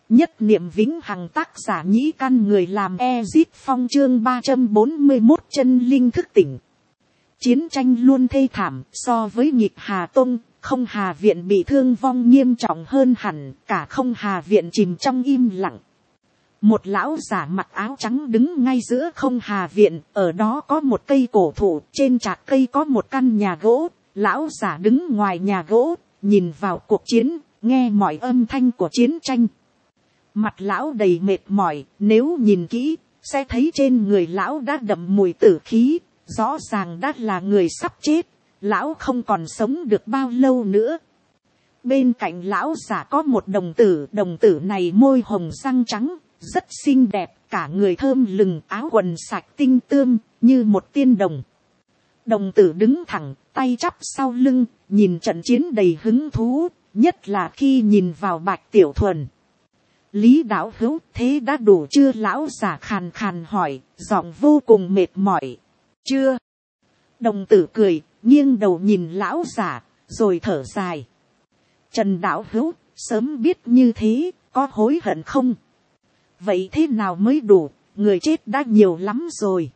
Nhất niệm vĩnh hằng, tác giả Nhĩ Căn, người làm Ezit Phong, chương 341 chân linh thức tỉnh. Chiến tranh luôn thê thảm, so với Nhịp Hà Tông, Không Hà Viện bị thương vong nghiêm trọng hơn hẳn, cả Không Hà Viện chìm trong im lặng. Một lão giả mặc áo trắng đứng ngay giữa Không Hà Viện, ở đó có một cây cổ thụ, trên trạc cây có một căn nhà gỗ. Lão giả đứng ngoài nhà gỗ, nhìn vào cuộc chiến, nghe mọi âm thanh của chiến tranh. Mặt lão đầy mệt mỏi, nếu nhìn kỹ, sẽ thấy trên người lão đã đậm mùi tử khí, rõ ràng đã là người sắp chết, lão không còn sống được bao lâu nữa. Bên cạnh lão giả có một đồng tử này môi hồng răng trắng, rất xinh đẹp, cả người thơm lừng, áo quần sạch tinh tươm, như một tiên đồng. Đồng tử đứng thẳng, tay chắp sau lưng, nhìn trận chiến đầy hứng thú, nhất là khi nhìn vào Bạch Tiểu Thuần. Lý đạo hữu, thế đã đủ chưa? Lão giả khàn khàn hỏi, giọng vô cùng mệt mỏi. Chưa. Đồng tử cười, nghiêng đầu nhìn lão giả, rồi thở dài. Trần đạo hữu, sớm biết như thế, có hối hận không? Vậy thế nào mới đủ, người chết đã nhiều lắm rồi.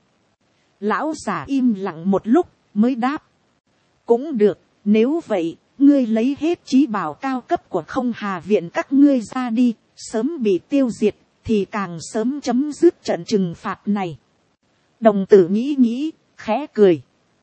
Lão giả im lặng một lúc, mới đáp. Cũng được, nếu vậy, ngươi lấy hết trí bảo cao cấp của Không Hà Viện các ngươi ra đi, sớm bị tiêu diệt, thì càng sớm chấm dứt trận trừng phạt này. Đồng tử nghĩ, khẽ cười.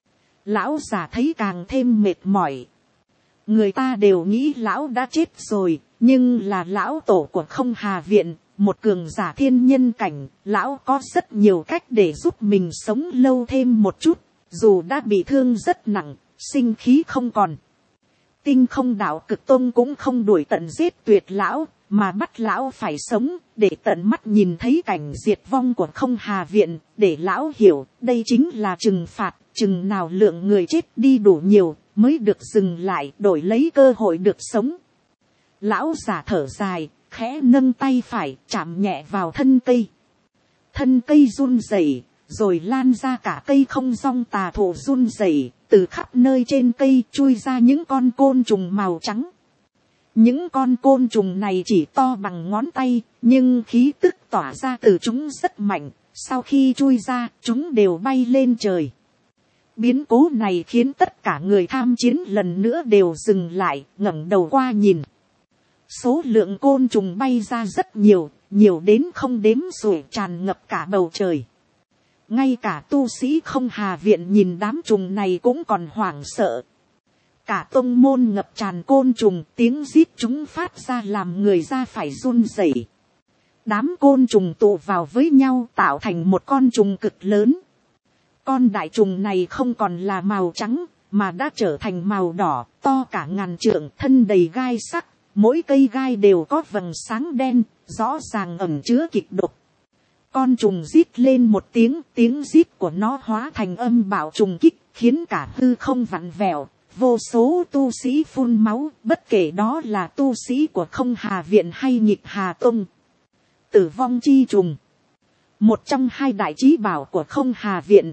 Lão giả thấy càng thêm mệt mỏi. Người ta đều nghĩ lão đã chết rồi, nhưng là lão tổ của Không Hà Viện, một cường giả thiên nhân cảnh, lão có rất nhiều cách để giúp mình sống lâu thêm một chút, dù đã bị thương rất nặng, sinh khí không còn. Tinh Không Đạo Cực Tôn cũng không đuổi tận giết tuyệt lão, mà bắt lão phải sống, để tận mắt nhìn thấy cảnh diệt vong của Không Hà Viện, để lão hiểu đây chính là trừng phạt, chừng nào lượng người chết đi đủ nhiều, mới được dừng lại, đổi lấy cơ hội được sống. Lão giả thở dài, khẽ nâng tay phải, chạm nhẹ vào thân cây. Thân cây run rẩy, rồi lan ra cả cây không rong tà thụ run rẩy, từ khắp nơi trên cây chui ra những con côn trùng màu trắng. Những con côn trùng này chỉ to bằng ngón tay, nhưng khí tức tỏa ra từ chúng rất mạnh, sau khi chui ra, chúng đều bay lên trời. Biến cố này khiến tất cả người tham chiến lần nữa đều dừng lại, ngẩng đầu qua nhìn. Số lượng côn trùng bay ra rất nhiều, nhiều đến không đếm xuể, tràn ngập cả bầu trời. Ngay cả tu sĩ Không Hà Viện nhìn đám trùng này cũng còn hoảng sợ. Cả tông môn ngập tràn côn trùng, tiếng rít chúng phát ra làm người ra phải run rẩy. Đám côn trùng tụ vào với nhau tạo thành một con trùng cực lớn. Con đại trùng này không còn là màu trắng, mà đã trở thành màu đỏ, to cả ngàn trượng, thân đầy gai sắc. Mỗi cây gai đều có vầng sáng đen, rõ ràng ẩn chứa kịch độc. Con trùng rít lên một tiếng, tiếng rít của nó hóa thành âm bạo trùng kích, khiến cả hư không vặn vẹo. Vô số tu sĩ phun máu, bất kể đó là tu sĩ của Không Hà Viện hay Nhịp Hà Tông. Tử vong chi trùng, một trong hai đại chí bảo của Không Hà Viện.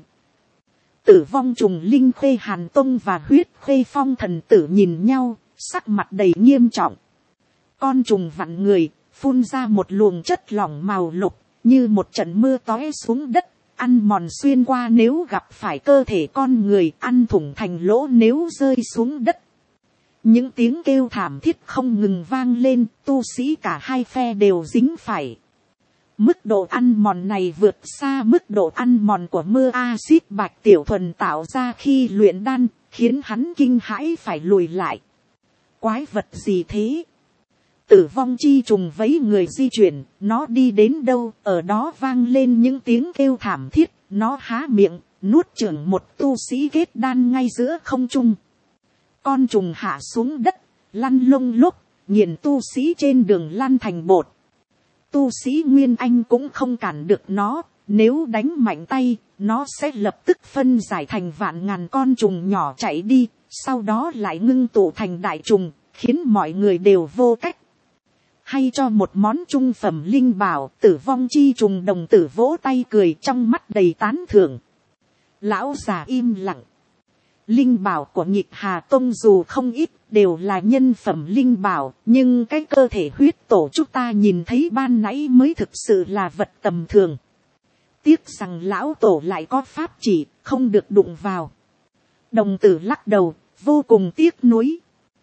Tử vong trùng Linh Khê Hàn Tông và Huyết Khê Phong Thần Tử nhìn nhau, sắc mặt đầy nghiêm trọng. Con trùng vặn người, phun ra một luồng chất lỏng màu lục, như một trận mưa tóe xuống đất, ăn mòn xuyên qua nếu gặp phải cơ thể con người, ăn thủng thành lỗ nếu rơi xuống đất. Những tiếng kêu thảm thiết không ngừng vang lên, tu sĩ cả hai phe đều dính phải. Mức độ ăn mòn này vượt xa mức độ ăn mòn của mưa axit Bạch Tiểu Thuần tạo ra khi luyện đan, khiến hắn kinh hãi phải lùi lại. Quái vật gì thế? Tử vong chi trùng vấy người di chuyển, nó đi đến đâu, ở đó vang lên những tiếng kêu thảm thiết, nó há miệng, nuốt chửng một tu sĩ kết đan ngay giữa không trung. Con trùng hạ xuống đất, lăn lông lốc, nghiền tu sĩ trên đường lăn thành bột. Tu sĩ Nguyên Anh cũng không cản được nó, nếu đánh mạnh tay, nó sẽ lập tức phân giải thành vạn ngàn con trùng nhỏ chạy đi, sau đó lại ngưng tụ thành đại trùng, khiến mọi người đều vô cách. Hay cho một món trung phẩm linh bảo, tử vong chi trùng đồng tử vỗ tay cười, trong mắt đầy tán thưởng. Lão già im lặng. Linh bảo của Nhịp Hà Tông dù không ít, đều là nhân phẩm linh bảo, nhưng cái cơ thể huyết tổ chúng ta nhìn thấy ban nãy mới thực sự là vật tầm thường. Tiếc rằng lão tổ lại có pháp chỉ, không được đụng vào. Đồng tử lắc đầu, vô cùng tiếc nuối.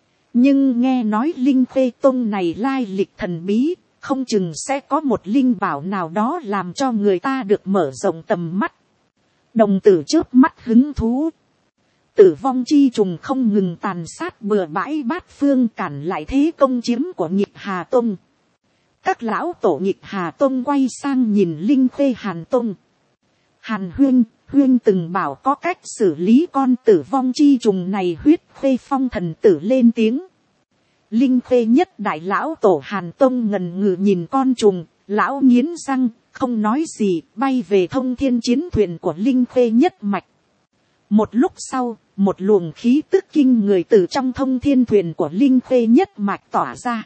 Nhưng nghe nói linh khê tông này lai lịch thần bí, không chừng sẽ có một linh bảo nào đó làm cho người ta được mở rộng tầm mắt. Đồng tử chớp mắt hứng thú. Tử vong chi trùng không ngừng tàn sát bừa bãi bát phương, cản lại thế công chiếm của Nhịp Hà Tông. Các lão tổ Nhịp Hà Tông quay sang nhìn linh khê Hàn Tông. Hàn huyên từng bảo có cách xử lý con tử vong chi trùng này. Huyết khê phong thần tử lên tiếng. Linh khê nhất đại lão tổ Hàn Tông ngần ngừ nhìn con trùng, lão nghiến răng, không nói gì, bay về thông thiên chiến thuyền của linh khê nhất mạch. Một lúc sau, một luồng khí tức kinh người từ trong thông thiên thuyền của linh khê nhất mạch tỏa ra.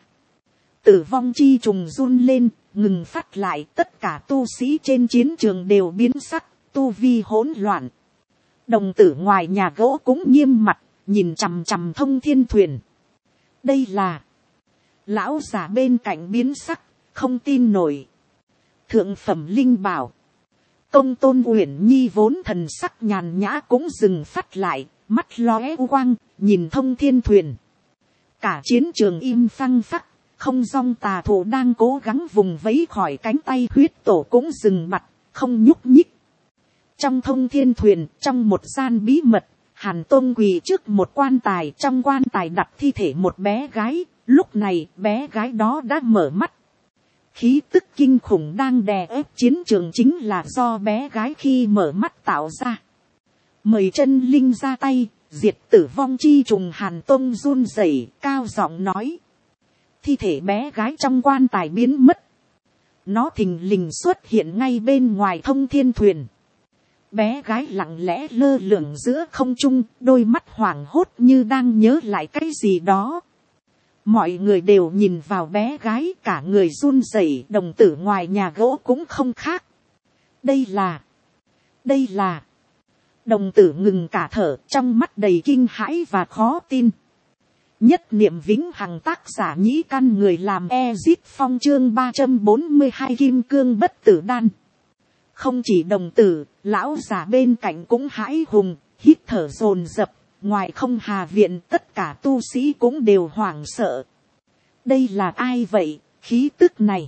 Tử vong chi trùng run lên, ngừng phát lại, tất cả tu sĩ trên chiến trường đều biến sắc, tu vi hỗn loạn. Đồng tử ngoài nhà gỗ cũng nghiêm mặt, nhìn chằm chằm thông thiên thuyền. Đây là... Lão già bên cạnh biến sắc, không tin nổi. Thượng phẩm linh bảo. Công tôn Uyển Nhi vốn thần sắc nhàn nhã cũng dừng phát lại, mắt lóe quang, nhìn thông thiên thuyền. Cả chiến trường im phăng phắc, không dong tà thủ đang cố gắng vùng vẫy khỏi cánh tay huyết tổ cũng dừng mặt, không nhúc nhích. Trong thông thiên thuyền, trong một gian bí mật, Hàn Tôn quỳ trước một quan tài, trong quan tài đặt thi thể một bé gái, lúc này bé gái đó đã mở mắt. Khí tức kinh khủng đang đè ép chiến trường chính là do bé gái khi mở mắt tạo ra. Mời chân linh ra tay, diệt tử vong chi trùng. Hàn Tôn run rẩy, cao giọng nói. Thi thể bé gái trong quan tài biến mất. Nó thình lình xuất hiện ngay bên ngoài thông thiên thuyền. Bé gái lặng lẽ lơ lửng giữa không trung, đôi mắt hoảng hốt như đang nhớ lại cái gì đó. Mọi người đều nhìn vào bé gái, cả người run rẩy. Đồng tử ngoài nhà gỗ cũng không khác. Đây là... Đồng tử ngừng cả thở, trong mắt đầy kinh hãi và khó tin. Nhất niệm vĩnh hằng, tác giả Nhĩ Căn, người làm Ezit Phong, chương 342 Kim Cương Bất Tử Đan. Không chỉ đồng tử, lão già bên cạnh cũng hãi hùng, hít thở dồn dập. Ngoài không hà viện, tất cả tu sĩ cũng đều hoảng sợ. Đây là ai vậy? Khí tức này,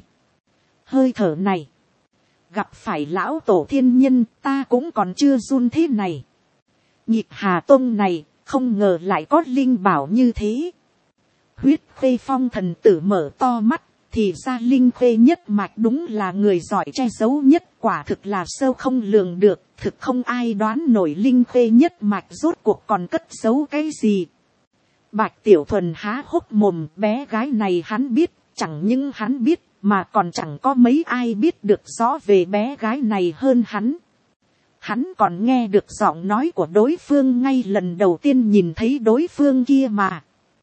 hơi thở này, gặp phải lão tổ thiên nhân, ta cũng còn chưa run thế này. Nhịp Hà Tông này, không ngờ lại có linh bảo như thế. Huyết khê phong thần tử mở to mắt, thì ra linh khê nhất mạch đúng là người giỏi che giấu nhất, quả thực là sâu không lường được, thực không ai đoán nổi linh khê nhất mạch rốt cuộc còn cất giấu cái gì. Bạch Tiểu Thuần há hốc mồm, bé gái này hắn biết, chẳng những hắn biết, mà còn chẳng có mấy ai biết được rõ về bé gái này hơn hắn. Hắn còn nghe được giọng nói của đối phương ngay lần đầu tiên nhìn thấy đối phương kia mà.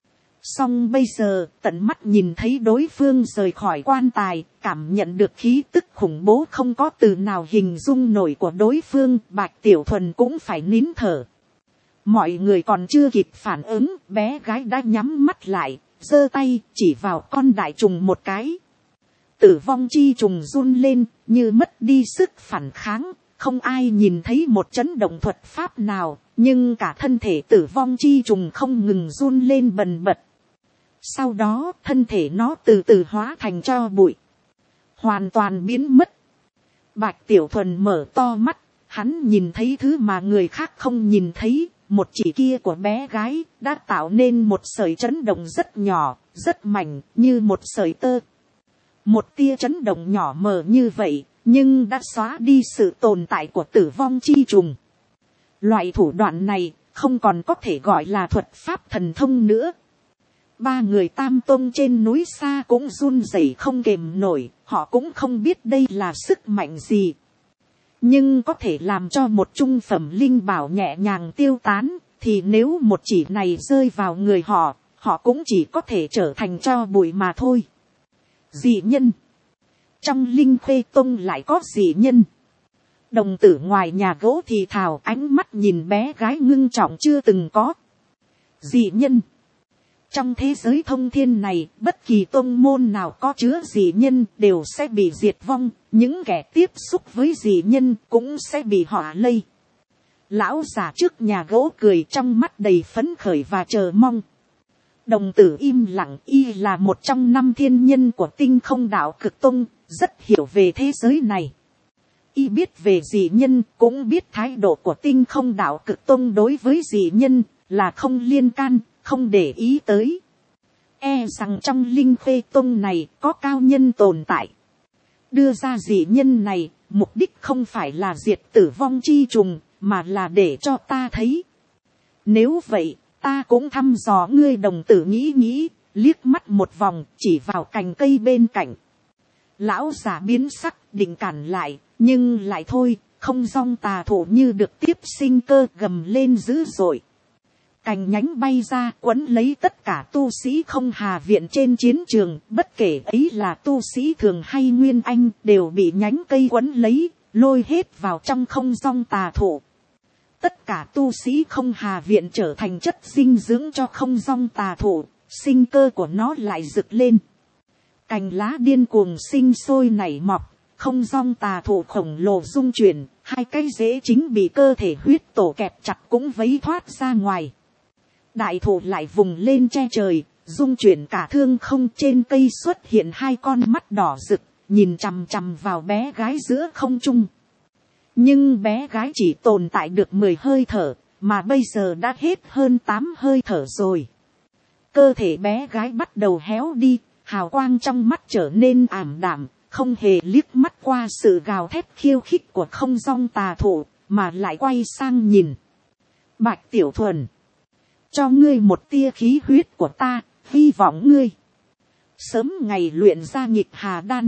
Song bây giờ, tận mắt nhìn thấy đối phương rời khỏi quan tài, cảm nhận được khí tức khủng bố không có từ nào hình dung nổi của đối phương, Bạch Tiểu Thuần cũng phải nín thở. Mọi người còn chưa kịp phản ứng, bé gái đã nhắm mắt lại, giơ tay chỉ vào con đại trùng một cái. Tử vong chi trùng run lên, như mất đi sức phản kháng, không ai nhìn thấy một chấn động thuật pháp nào, nhưng cả thân thể tử vong chi trùng không ngừng run lên bần bật. Sau đó, thân thể nó từ từ hóa thành tro bụi, hoàn toàn biến mất. Bạch Tiểu Thuần mở to mắt, hắn nhìn thấy thứ mà người khác không nhìn thấy. Một chỉ kia của bé gái đã tạo nên một sợi chấn động rất nhỏ, rất mảnh, như một sợi tơ. Một tia chấn động nhỏ mờ như vậy, nhưng đã xóa đi sự tồn tại của tử vong chi trùng. Loại thủ đoạn này không còn có thể gọi là thuật pháp thần thông nữa. Ba người Tam Tông trên núi xa cũng run rẩy không kềm nổi, họ cũng không biết đây là sức mạnh gì. Nhưng có thể làm cho một trung phẩm linh bảo nhẹ nhàng tiêu tán, thì nếu một chỉ này rơi vào người họ, họ cũng chỉ có thể trở thành tro bụi mà thôi. Dị nhân. Trong Linh Khê Tông lại có dị nhân. Đồng tử ngoài nhà gỗ thì thào, ánh mắt nhìn bé gái ngưng trọng chưa từng có. Dị nhân. Trong thế giới thông thiên này, bất kỳ tôn môn nào có chứa dị nhân đều sẽ bị diệt vong, những kẻ tiếp xúc với dị nhân cũng sẽ bị họa lây. Lão già trước nhà gỗ cười, trong mắt đầy phấn khởi và chờ mong. Đồng tử im lặng, y là một trong 5 thiên nhân của Tinh Không Đạo Cực Tông, rất hiểu về thế giới này. Y biết về dị nhân, cũng biết thái độ của Tinh Không Đạo Cực Tông đối với dị nhân là không liên can, không để ý tới. E rằng trong Linh Khê Tông này có cao nhân tồn tại. Đưa ra dị nhân này, mục đích không phải là diệt tử vong chi trùng, mà là để cho ta thấy. Nếu vậy, ta cũng thăm dò ngươi. Đồng tử nghĩ, liếc mắt một vòng, chỉ vào cành cây bên cạnh. Lão giả biến sắc, định cản lại, nhưng lại thôi, không dong tà thụ như được tiếp sinh cơ, gầm lên dữ dội. Cành nhánh bay ra, quấn lấy tất cả tu sĩ Không Hà Viện trên chiến trường, bất kể ấy là tu sĩ thường hay nguyên anh, đều bị nhánh cây quấn lấy, lôi hết vào trong không dong tà thụ. Tất cả tu sĩ Không Hà Viện trở thành chất dinh dưỡng cho không dong tà thụ, sinh cơ của nó lại rực lên. Cành lá điên cuồng sinh sôi nảy mọc, không dong tà thụ khổng lồ rung chuyển, 2 cái rễ chính bị cơ thể huyết tổ kẹp chặt cũng vấy thoát ra ngoài. Đại thụ lại vùng lên che trời, rung chuyển cả thương không. Trên cây xuất hiện 2 con mắt đỏ rực, nhìn chằm chằm vào bé gái giữa không trung. Nhưng bé gái chỉ tồn tại được 10 hơi thở, mà bây giờ đã hết hơn 8 hơi thở rồi. Cơ thể bé gái bắt đầu héo đi, hào quang trong mắt trở nên ảm đạm, không hề liếc mắt qua sự gào thét khiêu khích của không dong tà thụ, mà lại quay sang nhìn. Bạch Tiểu Thuần, cho ngươi một tia khí huyết của ta, hy vọng ngươi sớm ngày luyện ra nghịch hà đan.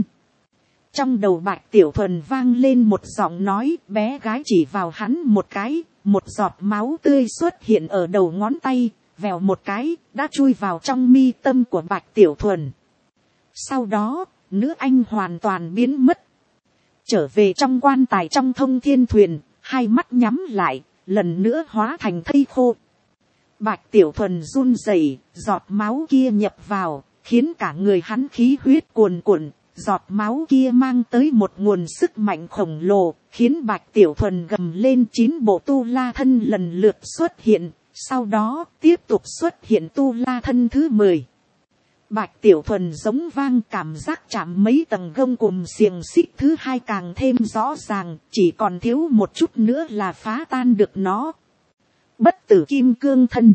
Trong đầu Bạch Tiểu Thuần vang lên một giọng nói, bé gái chỉ vào hắn một cái, một giọt máu tươi xuất hiện ở đầu ngón tay, vèo một cái, đã chui vào trong mi tâm của Bạch Tiểu Thuần. Sau đó, nữ anh hoàn toàn biến mất. Trở về trong quan tài trong thông thiên thuyền, 2 mắt nhắm lại, lần nữa hóa thành thây khô. Bạch Tiểu Thuần run rẩy, giọt máu kia nhập vào, khiến cả người hắn khí huyết cuồn cuộn. Giọt máu kia mang tới một nguồn sức mạnh khổng lồ, khiến Bạch Tiểu Thuần gầm lên. 9 bộ tu la thân lần lượt xuất hiện, sau đó tiếp tục xuất hiện tu la thân thứ 10. Bạch Tiểu Thuần giống vang, cảm giác chạm mấy tầng gông cùm xiềng xích thứ 2 càng thêm rõ ràng, chỉ còn thiếu một chút nữa là phá tan được nó. Bất tử kim cương thân.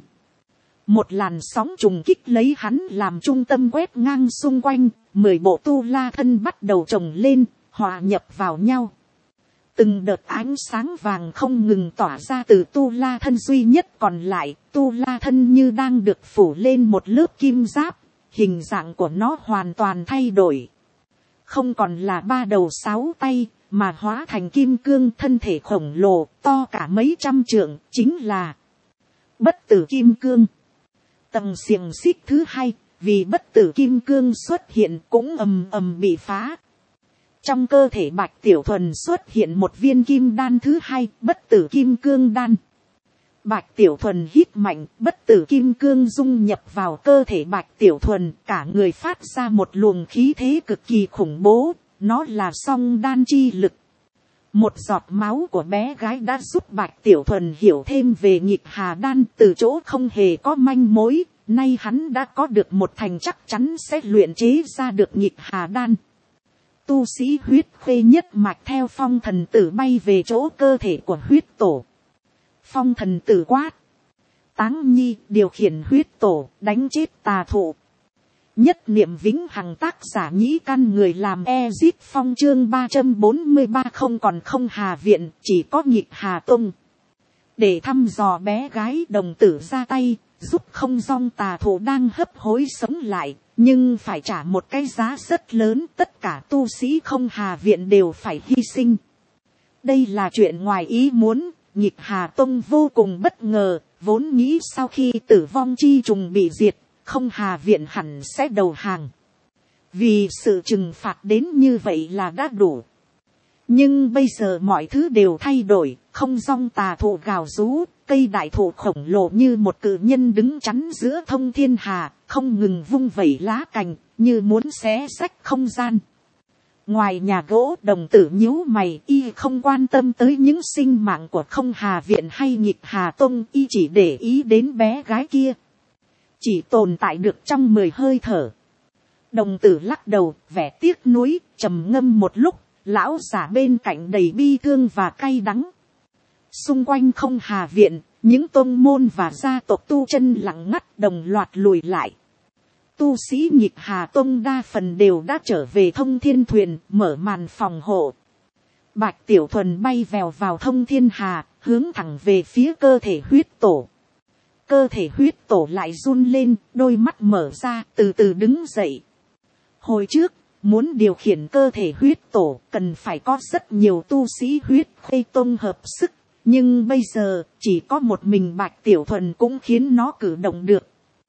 Một làn sóng trùng kích lấy hắn làm trung tâm quét ngang xung quanh, 10 bộ tu la thân bắt đầu chồng lên, hòa nhập vào nhau. Từng đợt ánh sáng vàng không ngừng tỏa ra từ tu la thân duy nhất còn lại, tu la thân như đang được phủ lên một lớp kim giáp, hình dạng của nó hoàn toàn thay đổi. Không còn là 3 đầu 6 tay, mà hóa thành kim cương, thân thể khổng lồ, to cả mấy trăm trượng, chính là bất tử kim cương. Tầng xiềng xích thứ 2, vì bất tử kim cương xuất hiện cũng ầm ầm bị phá. Trong cơ thể Bạch Tiểu Thuần xuất hiện một viên kim đan thứ 2, bất tử kim cương đan. Bạch Tiểu Thuần hít mạnh, bất tử kim cương dung nhập vào cơ thể Bạch Tiểu Thuần, cả người phát ra một luồng khí thế cực kỳ khủng bố, nó là song đan chi lực. Một giọt máu của bé gái đã giúp Bạch Tiểu Thuần hiểu thêm về nghịch hà đan, từ chỗ không hề có manh mối, nay hắn đã có được một thành chắc chắn sẽ luyện chế ra được nghịch hà đan. Tu sĩ huyết khê nhất mạch theo Phong Thần Tử bay về chỗ cơ thể của huyết tổ. Phong Thần Tử quát: Táng Nhi, điều khiển huyết tổ, đánh chết tà thụ. Nhất niệm vĩnh hằng. Tác giả Nhĩ Căn, người làm Ezit Phong. Chương 343. Không còn Không Hà Viện, chỉ có nghịch Hà Tông. Để thăm dò bé gái, đồng tử ra tay, giúp không dong tà thụ đang hấp hối sống lại, nhưng phải trả một cái giá rất lớn. Tất cả tu sĩ Không Hà Viện đều phải hy sinh. Đây là chuyện ngoài ý muốn, nghịch Hà Tông vô cùng bất ngờ, vốn nghĩ sau khi tử vong chi trùng bị diệt, Không Hà Viện hẳn sẽ đầu hàng. Vì sự trừng phạt đến như vậy là đã đủ. Nhưng bây giờ mọi thứ đều thay đổi, không dong tà thụ gào rú, cây đại thụ khổng lồ như một cự nhân đứng chắn giữa thông thiên hà, không ngừng vung vẩy lá cành, như muốn xé xách không gian. Ngoài nhà gỗ, đồng tử nhíu mày, y không quan tâm tới những sinh mạng của Không Hà Viện hay Nhịp Hà Tông, y chỉ để ý đến bé gái kia. Chỉ tồn tại được trong 10 hơi thở. Đồng tử lắc đầu, vẻ tiếc nuối, trầm ngâm một lúc, lão giả bên cạnh đầy bi thương và cay đắng. Xung quanh Không Hà Viện, những tôn môn và gia tộc tu chân lặng ngắt đồng loạt lùi lại. Tu sĩ Nhịp Hà Tông đa phần đều đã trở về Thông Thiên Thuyền, mở màn phòng hộ. Bạch Tiểu Thuần bay vèo vào Thông Thiên Hà, hướng thẳng về phía cơ thể huyết tổ. Cơ thể huyết tổ lại run lên, đôi mắt mở ra, từ từ đứng dậy. Hồi trước, muốn điều khiển cơ thể huyết tổ, cần phải có rất nhiều tu sĩ huyết Khê Tông hợp sức. Nhưng bây giờ, chỉ có một mình Bạch Tiểu Thuần cũng khiến nó cử động được.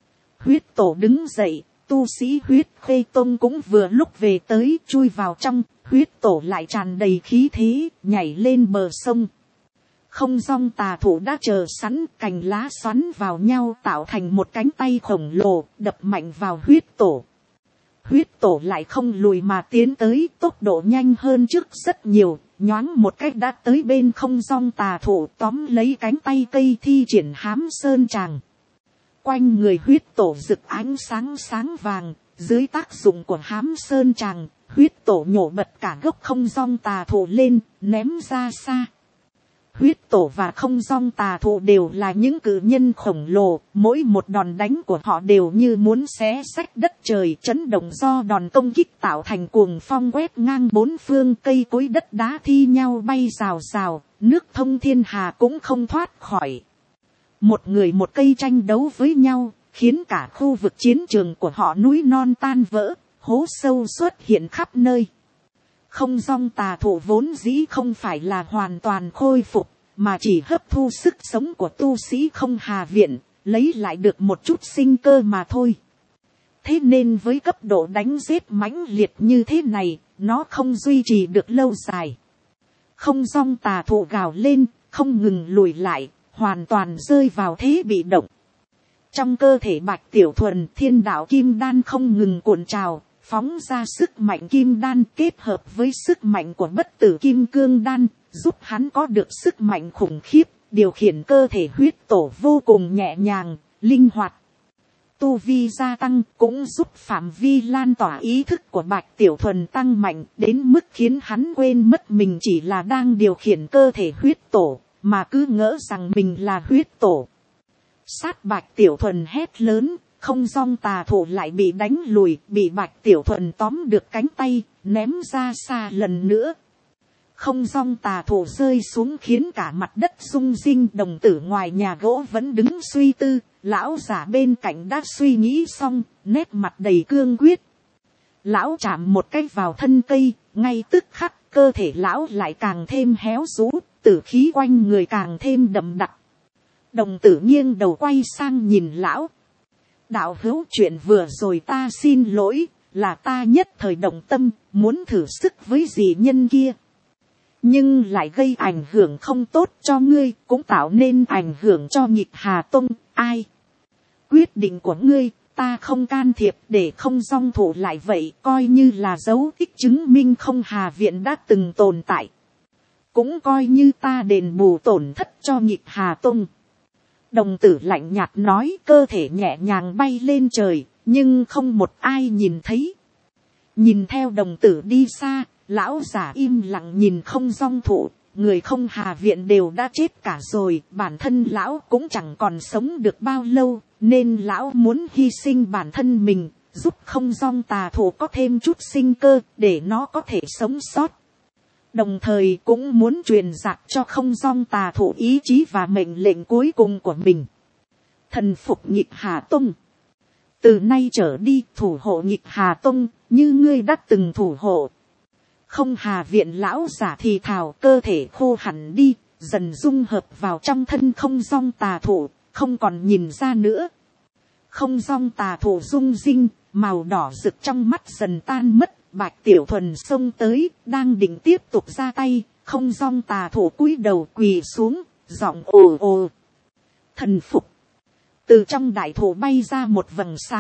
Huyết tổ đứng dậy, tu sĩ huyết Khê Tông cũng vừa lúc về tới, chui vào trong, huyết tổ lại tràn đầy khí thế, nhảy lên bờ sông. Không Dong Tà Thụ đã chờ sẵn, cành lá xoắn vào nhau tạo thành một cánh tay khổng lồ, đập mạnh vào huyết tổ. Huyết tổ lại không lùi mà tiến tới, tốc độ nhanh hơn trước rất nhiều, nhoáng một cách đã tới bên Không Dong Tà Thụ, tóm lấy cánh tay cây thi triển Hám Sơn Tràng. Quanh người huyết tổ rực ánh sáng sáng vàng, dưới tác dụng của Hám Sơn Tràng, huyết tổ nhổ bật cả gốc Không Dong Tà Thụ lên, ném ra xa. Huyết tổ và Không Dong Tà Thụ đều là những cự nhân khổng lồ, mỗi một đòn đánh của họ đều như muốn xé xách đất trời, chấn động do đòn công kích tạo thành cuồng phong quét ngang bốn phương, cây cối đất đá thi nhau bay rào rào, nước Thông Thiên Hà cũng không thoát khỏi. Một người một cây tranh đấu với nhau, khiến cả khu vực chiến trường của họ núi non tan vỡ, hố sâu xuất hiện khắp nơi. Không Dong Tà Thụ vốn dĩ không phải là hoàn toàn khôi phục, mà chỉ hấp thu sức sống của tu sĩ Không Hà Viện, lấy lại được một chút sinh cơ mà thôi. Thế nên với cấp độ đánh giết mãnh liệt như thế này, nó không duy trì được lâu dài. Không Dong Tà Thụ gào lên, không ngừng lùi lại, hoàn toàn rơi vào thế bị động. Trong cơ thể Bạch Tiểu Thuần, thiên đạo kim đan không ngừng cuộn trào, phóng ra sức mạnh kim đan kết hợp với sức mạnh của bất tử kim cương đan, giúp hắn có được sức mạnh khủng khiếp, điều khiển cơ thể huyết tổ vô cùng nhẹ nhàng, linh hoạt. Tu vi gia tăng cũng giúp phạm vi lan tỏa ý thức của Bạch Tiểu Thuần tăng mạnh đến mức khiến hắn quên mất mình chỉ là đang điều khiển cơ thể huyết tổ, mà cứ ngỡ rằng mình là huyết tổ. Sát Bạch Tiểu Thuần hét lớn, Không Dong Tà Thụ lại bị đánh lùi, bị Bạch Tiểu Thuần tóm được cánh tay, ném ra xa lần nữa. Không Dong Tà Thụ rơi xuống khiến cả mặt đất rung rinh. Đồng tử ngoài nhà gỗ vẫn đứng suy tư, lão giả bên cạnh đã suy nghĩ xong, nét mặt đầy cương quyết. Lão chạm một cái vào thân cây, ngay tức khắc cơ thể lão lại càng thêm héo rũ, tử khí quanh người càng thêm đậm đặc. Đồng tử nghiêng đầu quay sang nhìn lão. Đạo hữu, chuyện vừa rồi ta xin lỗi, là ta nhất thời động tâm, muốn thử sức với dị nhân kia. Nhưng lại gây ảnh hưởng không tốt cho ngươi, cũng tạo nên ảnh hưởng cho Nhịp Hà Tông. Ai? Quyết định của ngươi, ta không can thiệp, để Không Dong Thụ lại vậy, coi như là dấu tích chứng minh Không Hà Viện đã từng tồn tại. Cũng coi như ta đền bù tổn thất cho Nhịp Hà Tông. Đồng tử lạnh nhạt nói, cơ thể nhẹ nhàng bay lên trời, nhưng không một ai nhìn thấy. Nhìn theo đồng tử đi xa, lão giả im lặng nhìn Không Dong Thụ, người Không Hà Viện đều đã chết cả rồi, bản thân lão cũng chẳng còn sống được bao lâu, nên lão muốn hy sinh bản thân mình, giúp Không Dong Tà Thụ có thêm chút sinh cơ, để nó có thể sống sót. Đồng thời cũng muốn truyền dạt cho Không Dong Tà Thụ ý chí và mệnh lệnh cuối cùng của mình. Thần phục Nhịp Hà Tông. Từ nay trở đi, thủ hộ Nhịp Hà Tông, như ngươi đã từng thủ hộ. Không Hà Viện lão giả thì thào, cơ thể khô hẳn đi, dần dung hợp vào trong thân Không Dong Tà Thụ, không còn nhìn ra nữa. Không Dong Tà Thụ rung rinh, màu đỏ rực trong mắt dần tan mất. Bạch Tiểu Thuần xông tới, đang định tiếp tục ra tay, Không Dong Tà Thụ cúi đầu quỳ xuống, giọng ồ ồ. Thần phục. Từ trong đại thụ bay ra một vầng sáng,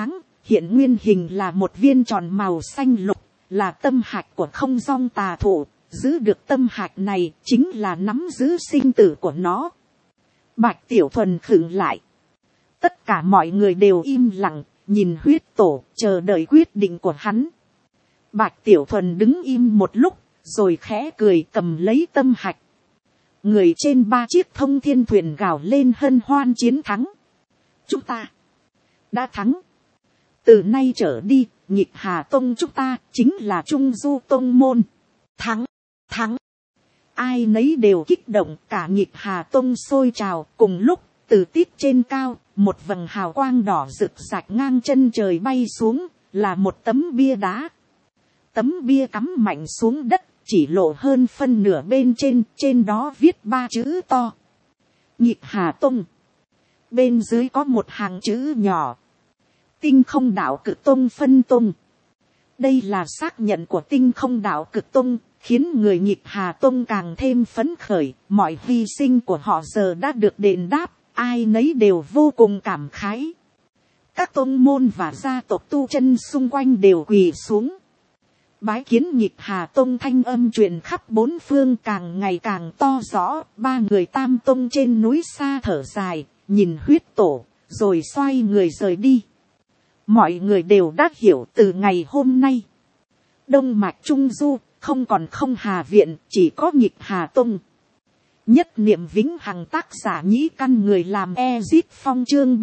hiện nguyên hình là một viên tròn màu xanh lục, là tâm hạch của không dong tà thụ, giữ được tâm hạch này chính là nắm giữ sinh tử của nó. Bạch Tiểu Thuần khựng lại, tất cả mọi người đều im lặng, nhìn huyết tổ, chờ đợi quyết định của hắn. Bạch Tiểu Thuần đứng im một lúc, rồi khẽ cười cầm lấy tâm hạch. Người trên 3 chiếc thông thiên thuyền gào lên hân hoan chiến thắng. Chúng ta đã thắng. Từ nay trở đi, Nhịp Hà Tông chúng ta chính là Trung Du Tông môn. Thắng, thắng. Ai nấy đều kích động, cả Nhịp Hà Tông sôi trào. Cùng lúc, từ tít trên cao, một vầng hào quang đỏ rực rạch ngang chân trời bay xuống, là một tấm bia đá. Tấm bia cắm mạnh xuống đất, chỉ lộ hơn phân nửa bên trên, trên đó viết 3 chữ to. Nhịp Hà Tông. Bên dưới có một hàng chữ nhỏ. Tinh Không Đạo Cực Tông phân tông. Đây là xác nhận của Tinh Không Đạo Cực Tông, khiến người Nhịp Hà Tông càng thêm phấn khởi. Mọi hy sinh của họ giờ đã được đền đáp, ai nấy đều vô cùng cảm khái. Các tông môn và gia tộc tu chân xung quanh đều quỳ xuống. Bái kiến Nhịp Hà Tông thanh âm truyền khắp 4 phương, càng ngày càng to rõ. 3 người Tam Tông trên núi xa thở dài, nhìn huyết tổ, rồi xoay người rời đi. Mọi người đều đã hiểu, từ ngày hôm nay, Đông Mạch Trung Du không còn Không Hà Viện, chỉ có Nhịp Hà Tông. Nhất niệm vĩnh hằng. Tác giả Nhĩ Căn, người làm Ezit Phong. Chương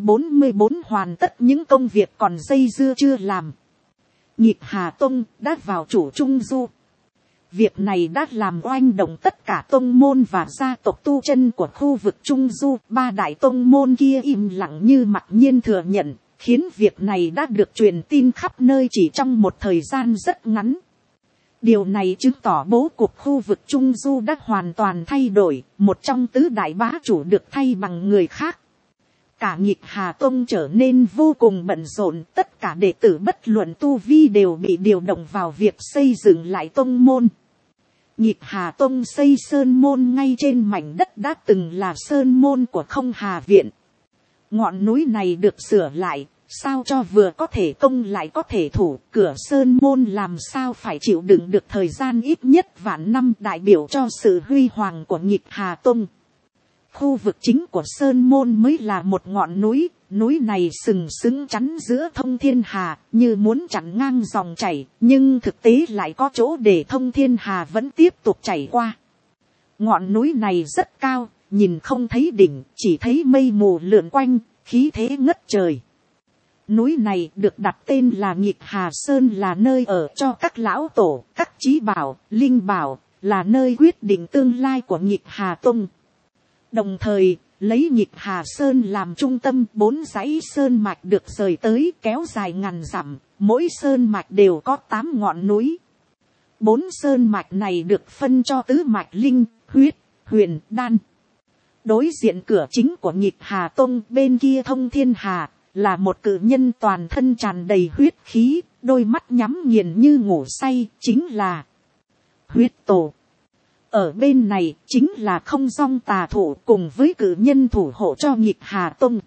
344 hoàn tất những công việc còn dây dưa chưa làm. Nhịp Hà Tông đã vào chủ Trung Du. Việc này đã làm oanh động tất cả tông môn và gia tộc tu chân của khu vực Trung Du. 3 đại tông môn kia im lặng như mặc nhiên thừa nhận, khiến việc này đã được truyền tin khắp nơi chỉ trong một thời gian rất ngắn. Điều này chứng tỏ bố cục khu vực Trung Du đã hoàn toàn thay đổi, một trong tứ đại bá chủ được thay bằng người khác. Cả Nhịp Hà Tông trở nên vô cùng bận rộn, tất cả đệ tử bất luận tu vi đều bị điều động vào việc xây dựng lại tông môn. Nhịp Hà Tông xây sơn môn ngay trên mảnh đất đã từng là sơn môn của Không Hà Viện. Ngọn núi này được sửa lại, sao cho vừa có thể công lại có thể thủ. Cửa sơn môn làm sao phải chịu đựng được thời gian ít nhất vạn năm, đại biểu cho sự huy hoàng của Nhịp Hà Tông. Khu vực chính của sơn môn mới là một ngọn núi, núi này sừng sững chắn giữa thông thiên hà, như muốn chặn ngang dòng chảy, nhưng thực tế lại có chỗ để thông thiên hà vẫn tiếp tục chảy qua. Ngọn núi này rất cao, nhìn không thấy đỉnh, chỉ thấy mây mù lượn quanh, khí thế ngất trời. Núi này được đặt tên là Nhịp Hà Sơn, là nơi ở cho các lão tổ, các chí bảo, linh bảo, là nơi quyết định tương lai của Nhịp Hà Tông. Đồng thời, lấy Nhịp Hà Sơn làm trung tâm, 4 dãy sơn mạch được rời tới, kéo dài ngàn dặm, mỗi sơn mạch đều có 8 ngọn núi. 4 sơn mạch này được phân cho tứ mạch linh, huyết, huyền, đan. Đối diện cửa chính của Nhịp Hà Tông, bên kia thông thiên hà, là một cự nhân toàn thân tràn đầy huyết khí, đôi mắt nhắm nghiền như ngủ say, chính là huyết tổ. Ở bên này chính là Không Dong Tà Thụ cùng với cự nhân thủ hộ cho Nhịp Hà Tông.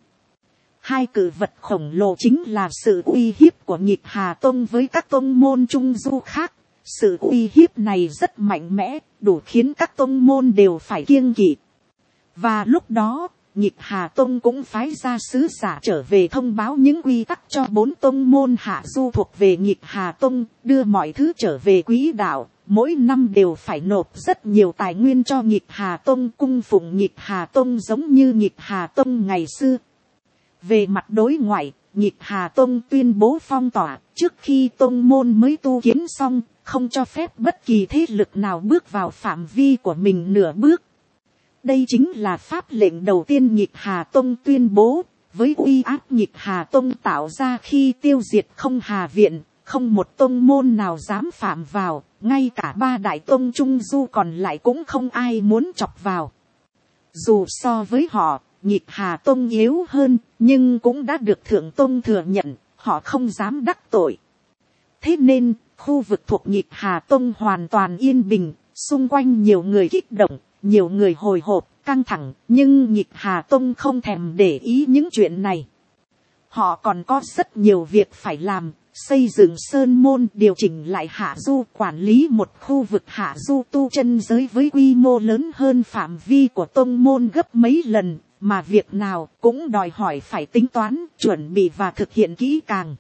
2 cự vật khổng lồ chính là sự uy hiếp của Nhịp Hà Tông với các tông môn Trung Du khác. Sự uy hiếp này rất mạnh mẽ, đủ khiến các tông môn đều phải kiêng kỵ. Và lúc đó, Nhịp Hà Tông cũng phái ra sứ giả trở về thông báo những quy tắc cho 4 tông môn hạ du thuộc về Nhịp Hà Tông, đưa mọi thứ trở về quỹ đạo. Mỗi năm đều phải nộp rất nhiều tài nguyên cho Nhịp Hà Tông, cung phụng Nhịp Hà Tông giống như Nhịp Hà Tông ngày xưa. Về mặt đối ngoại, Nhịp Hà Tông tuyên bố phong tỏa, trước khi tông môn mới tu kiến xong, không cho phép bất kỳ thế lực nào bước vào phạm vi của mình nửa bước. Đây chính là pháp lệnh đầu tiên Nhịp Hà Tông tuyên bố, với uy áp Nhịp Hà Tông tạo ra khi tiêu diệt Không Hà Viện, không một tông môn nào dám phạm vào, ngay cả 3 đại tông Trung Du còn lại cũng không ai muốn chọc vào. Dù so với họ, Nhịp Hà Tông yếu hơn, nhưng cũng đã được Thượng Tông thừa nhận, họ không dám đắc tội. Thế nên, khu vực thuộc Nhịp Hà Tông hoàn toàn yên bình, xung quanh nhiều người kích động, nhiều người hồi hộp, căng thẳng, nhưng Nhịp Hà Tông không thèm để ý những chuyện này. họ còn có rất nhiều việc phải làm, xây dựng sơn môn, điều chỉnh lại hạ du, quản lý một khu vực hạ du tu chân giới với quy mô lớn hơn phạm vi của tông môn gấp mấy lần, mà việc nào cũng đòi hỏi phải tính toán, chuẩn bị và thực hiện kỹ càng.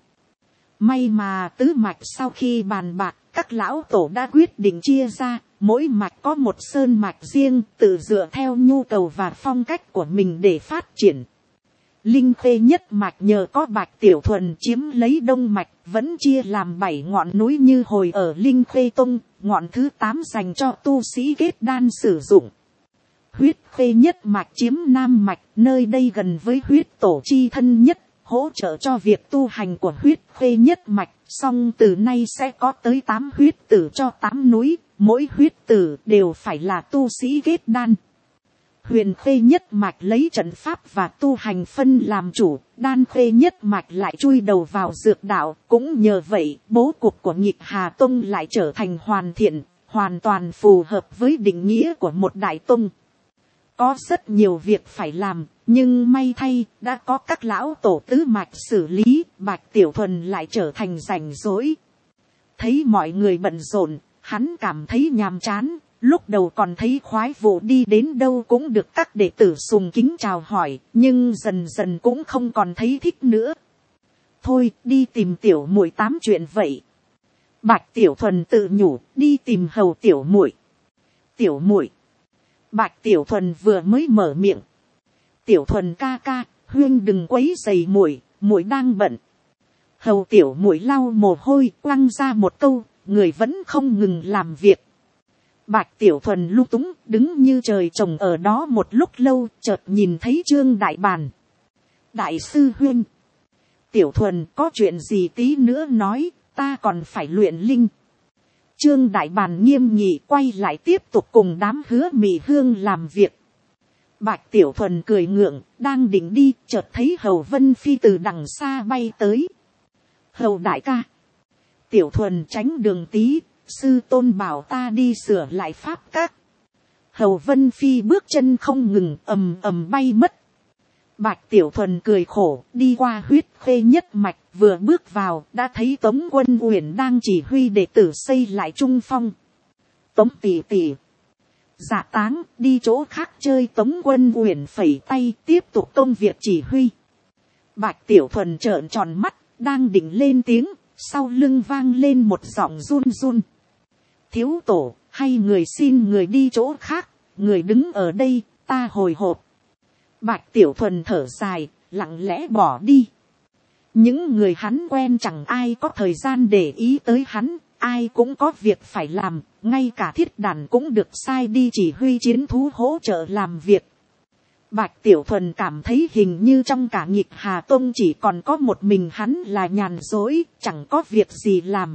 May mà tứ mạch sau khi bàn bạc, các lão tổ đã quyết định chia ra, mỗi mạch có một sơn mạch riêng, tự dựa theo nhu cầu và phong cách của mình để phát triển. Linh Khê nhất mạch nhờ có Bạch Tiểu Thuần chiếm lấy đông mạch, vẫn chia làm 7 ngọn núi như hồi ở Linh Khê Tông, ngọn thứ 8 dành cho tu sĩ kết đan sử dụng. Huyết Khê nhất mạch chiếm nam mạch, nơi đây gần với huyết tổ chi thân nhất, hỗ trợ cho việc tu hành của huyết Khê nhất mạch, song từ nay sẽ có tới 8 huyết tử cho 8 núi, mỗi huyết tử đều phải là tu sĩ kết đan. Huyền Khê nhất mạch lấy trận pháp và tu hành phân làm chủ, Đan Khê nhất mạch lại chui đầu vào dược đạo, cũng nhờ vậy bố cục của Nhịp Hà Tông lại trở thành hoàn thiện, hoàn toàn phù hợp với định nghĩa của một đại tông. Có rất nhiều việc phải làm, nhưng may thay đã có các lão tổ tứ mạch xử lý, Bạch Tiểu Thuần lại trở thành rảnh rỗi. Thấy mọi người bận rộn, hắn cảm thấy nhàm chán. Lúc đầu còn thấy khoái vụ, đi đến đâu cũng được các đệ tử sùng kính chào hỏi, nhưng dần dần cũng không còn thấy thích nữa. Thôi đi tìm tiểu muội tám chuyện vậy. Bạch Tiểu Thuần tự nhủ, đi tìm hầu tiểu muội. Tiểu muội. Bạch Tiểu Thuần vừa mới mở miệng. Tiểu Thuần ca ca, huynh đừng quấy rầy muội, muội đang bận. Hầu tiểu muội lau mồ hôi, quăng ra một câu, người vẫn không ngừng làm việc. Bạch Tiểu Thuần lung túng, đứng như trời trồng ở đó một lúc lâu, chợt nhìn thấy Trương Đại Bàn. Đại sư huynh. Tiểu Thuần có chuyện gì tí nữa nói, ta còn phải luyện linh. Trương Đại Bàn nghiêm nghị quay lại tiếp tục cùng đám Hứa Mị Hương làm việc. Bạch Tiểu Thuần cười ngượng, đang định đi, chợt thấy Hầu Vân Phi từ đằng xa bay tới. Hầu đại ca. Tiểu Thuần tránh đường tí. Sư tôn bảo ta đi sửa lại pháp các. Hầu Vân Phi bước chân không ngừng, ầm ầm bay mất. Bạch Tiểu Thuần cười khổ, đi qua huyết khê nhất mạch, vừa bước vào, đã thấy Tống Quân Uyển đang chỉ huy đệ tử xây lại trung phong. Tống tỷ tỷ. Dạ táng, đi chỗ khác chơi. Tống Quân Uyển phẩy tay, tiếp tục công việc chỉ huy. Bạch Tiểu Thuần trợn tròn mắt, đang định lên tiếng, sau lưng vang lên một giọng run run. Thiếu tổ, hay người xin người đi chỗ khác, người đứng ở đây, ta hồi hộp. Bạch Tiểu Thuần thở dài, lặng lẽ bỏ đi. Những người hắn quen chẳng ai có thời gian để ý tới hắn, ai cũng có việc phải làm, ngay cả Thiết Đàn cũng được sai đi chỉ huy chiến thú hỗ trợ làm việc. Bạch Tiểu Thuần cảm thấy hình như trong cả Nhịp Hà Tông chỉ còn có một mình hắn là nhàn rỗi, chẳng có việc gì làm.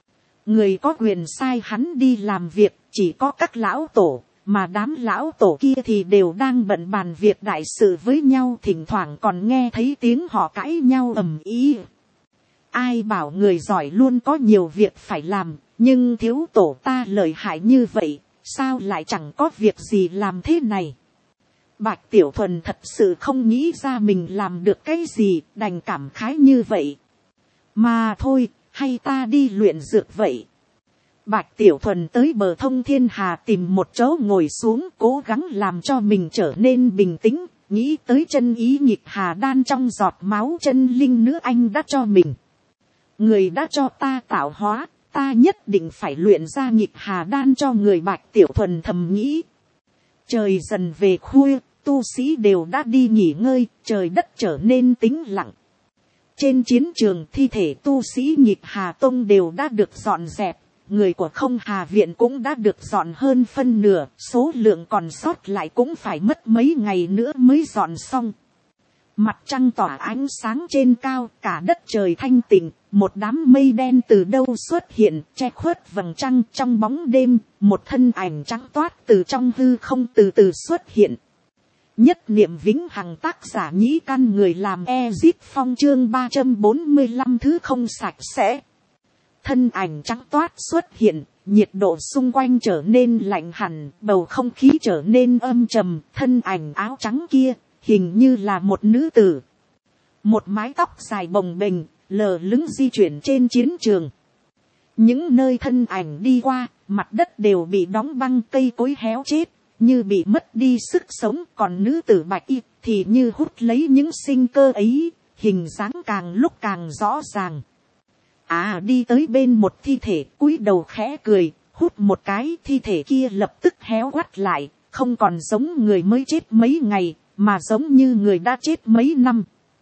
Người có quyền sai hắn đi làm việc chỉ có các lão tổ, mà đám lão tổ kia thì đều đang bận bàn việc đại sự với nhau, thỉnh thoảng còn nghe thấy tiếng họ cãi nhau ầm ĩ. Ai bảo người giỏi luôn có nhiều việc phải làm, nhưng thiếu tổ ta lợi hại như vậy, sao lại chẳng có việc gì làm thế này? Bạch Tiểu Thuần thật sự không nghĩ ra mình làm được cái gì, đành cảm khái như vậy. Mà thôi, hay ta đi luyện dược vậy. Bạch Tiểu Thuần tới bờ Thông Thiên Hà tìm một chỗ ngồi xuống, cố gắng làm cho mình trở nên bình tĩnh, nghĩ tới chân ý Nhịp Hà đan trong giọt máu chân linh nữ anh đã cho mình. Người đã cho ta tạo hóa, ta nhất định phải luyện ra Nhịp Hà đan cho người. Bạch Tiểu Thuần thầm nghĩ. Trời dần về khuya, tu sĩ đều đã đi nghỉ ngơi, trời đất trở nên tĩnh lặng. Trên chiến trường, thi thể tu sĩ Nhịp Hà Tông đều đã được dọn dẹp, người của Không Hà Viện cũng đã được dọn hơn phân nửa, số lượng còn sót lại cũng phải mất mấy ngày nữa mới dọn xong. Mặt trăng tỏa ánh sáng trên cao, cả đất trời thanh tịnh, một đám mây đen từ đâu xuất hiện, che khuất vầng trăng. Trong bóng đêm, một thân ảnh trắng toát từ trong hư không từ từ xuất hiện. Nhất niệm vĩnh hằng, tác giả Nhĩ Căn, người làm Ezip Phong, chương 345 thứ không sạch sẽ. Thân ảnh trắng toát xuất hiện, nhiệt độ xung quanh trở nên lạnh hẳn, bầu không khí trở nên âm trầm. Thân ảnh áo trắng kia hình như là một nữ tử. một mái tóc dài bồng bềnh, lờ lững di chuyển trên chiến trường. Những nơi thân ảnh đi qua, mặt đất đều bị đóng băng, cây cối héo chết, như bị mất đi sức sống. Còn nữ tử bạch y thì như hút lấy những sinh cơ ấy, hình dáng càng lúc càng rõ ràng. Đi tới bên một thi thể, cúi đầu khẽ cười, hút một cái, thi thể kia lập tức héo quắt lại, không còn giống người mới chết mấy ngày, mà giống như người đã chết mấy năm.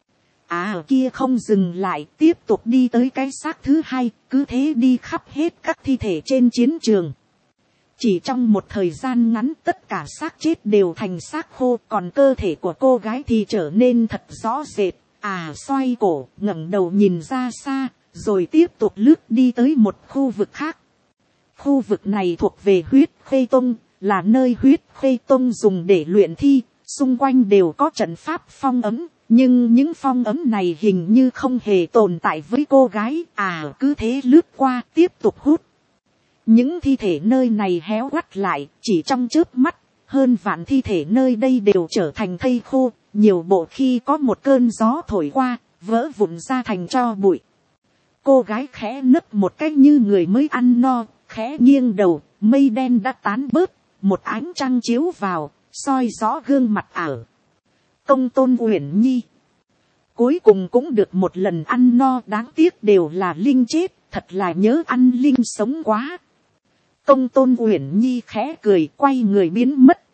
Kia không dừng lại, tiếp tục đi tới cái xác thứ hai, cứ thế đi khắp hết các thi thể trên chiến trường. Chỉ trong một thời gian ngắn, tất cả xác chết đều thành xác khô, còn cơ thể của cô gái thì trở nên thật rõ rệt. Xoay cổ, ngẩng đầu nhìn ra xa, rồi tiếp tục lướt đi tới một khu vực khác. Khu vực này thuộc về huyết khê tông, là nơi huyết khê tông dùng để luyện thi, xung quanh đều có trận pháp phong ấm. Nhưng những phong ấm này hình như không hề tồn tại với cô gái. Cứ thế lướt qua, tiếp tục hút. Những thi thể nơi này héo quắt lại, chỉ trong chớp mắt, hơn vạn thi thể nơi đây đều trở thành thây khô. Nhiều bộ khi có một cơn gió thổi qua, vỡ vụn ra thành tro bụi. Cô gái khẽ nấc một cách như người mới ăn no, khẽ nghiêng đầu, mây đen đã tán bớt, một ánh trăng chiếu vào, soi rõ gương mặt ảo. Công Tôn Uyển Nhi cuối cùng cũng được một lần ăn no, đáng tiếc đều là Linh chết, thật là nhớ ăn Linh sống quá. Công Tôn Uyển Nhi khẽ cười, quay người biến mất.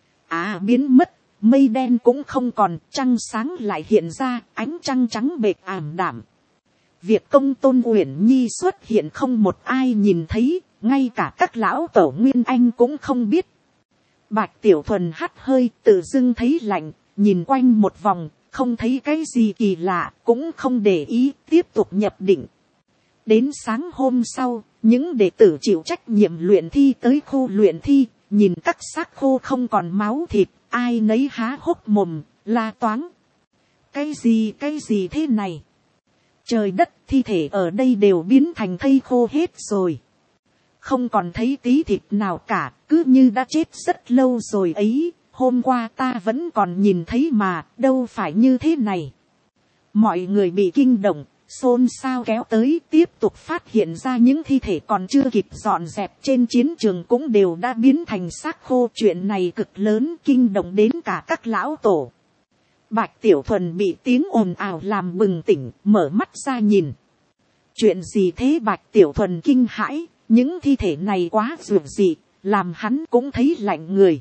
Biến mất, mây đen cũng không còn, trăng sáng lại hiện ra, ánh trăng trắng bệch ảm đạm. Việc Công Tôn Uyển Nhi xuất hiện không một ai nhìn thấy, ngay cả các lão tổ Nguyên Anh cũng không biết. Bạch Tiểu Thuần hắt hơi, tự dưng thấy lạnh, nhìn quanh một vòng, không thấy cái gì kỳ lạ, cũng không để ý, tiếp tục nhập định. Đến sáng hôm sau, những đệ tử chịu trách nhiệm luyện thi tới khu luyện thi, nhìn các xác khô không còn máu thịt, ai nấy há hốc mồm, la toáng. Cái gì thế này? Trời đất, thi thể ở đây đều biến thành thây khô hết rồi. Không còn thấy tí thịt nào cả, cứ như đã chết rất lâu rồi ấy. Hôm qua ta vẫn còn nhìn thấy mà, đâu phải như thế này. Mọi người bị kinh động, xôn xao kéo tới, tiếp tục phát hiện ra những thi thể còn chưa kịp dọn dẹp trên chiến trường cũng đều đã biến thành xác khô. Chuyện này cực lớn, kinh động đến cả các lão tổ. Bạch Tiểu Thuần bị tiếng ồn ào làm bừng tỉnh, mở mắt ra nhìn. Chuyện gì thế? Bạch Tiểu Thuần kinh hãi, những thi thể này quá dữ dị, làm hắn cũng thấy lạnh người.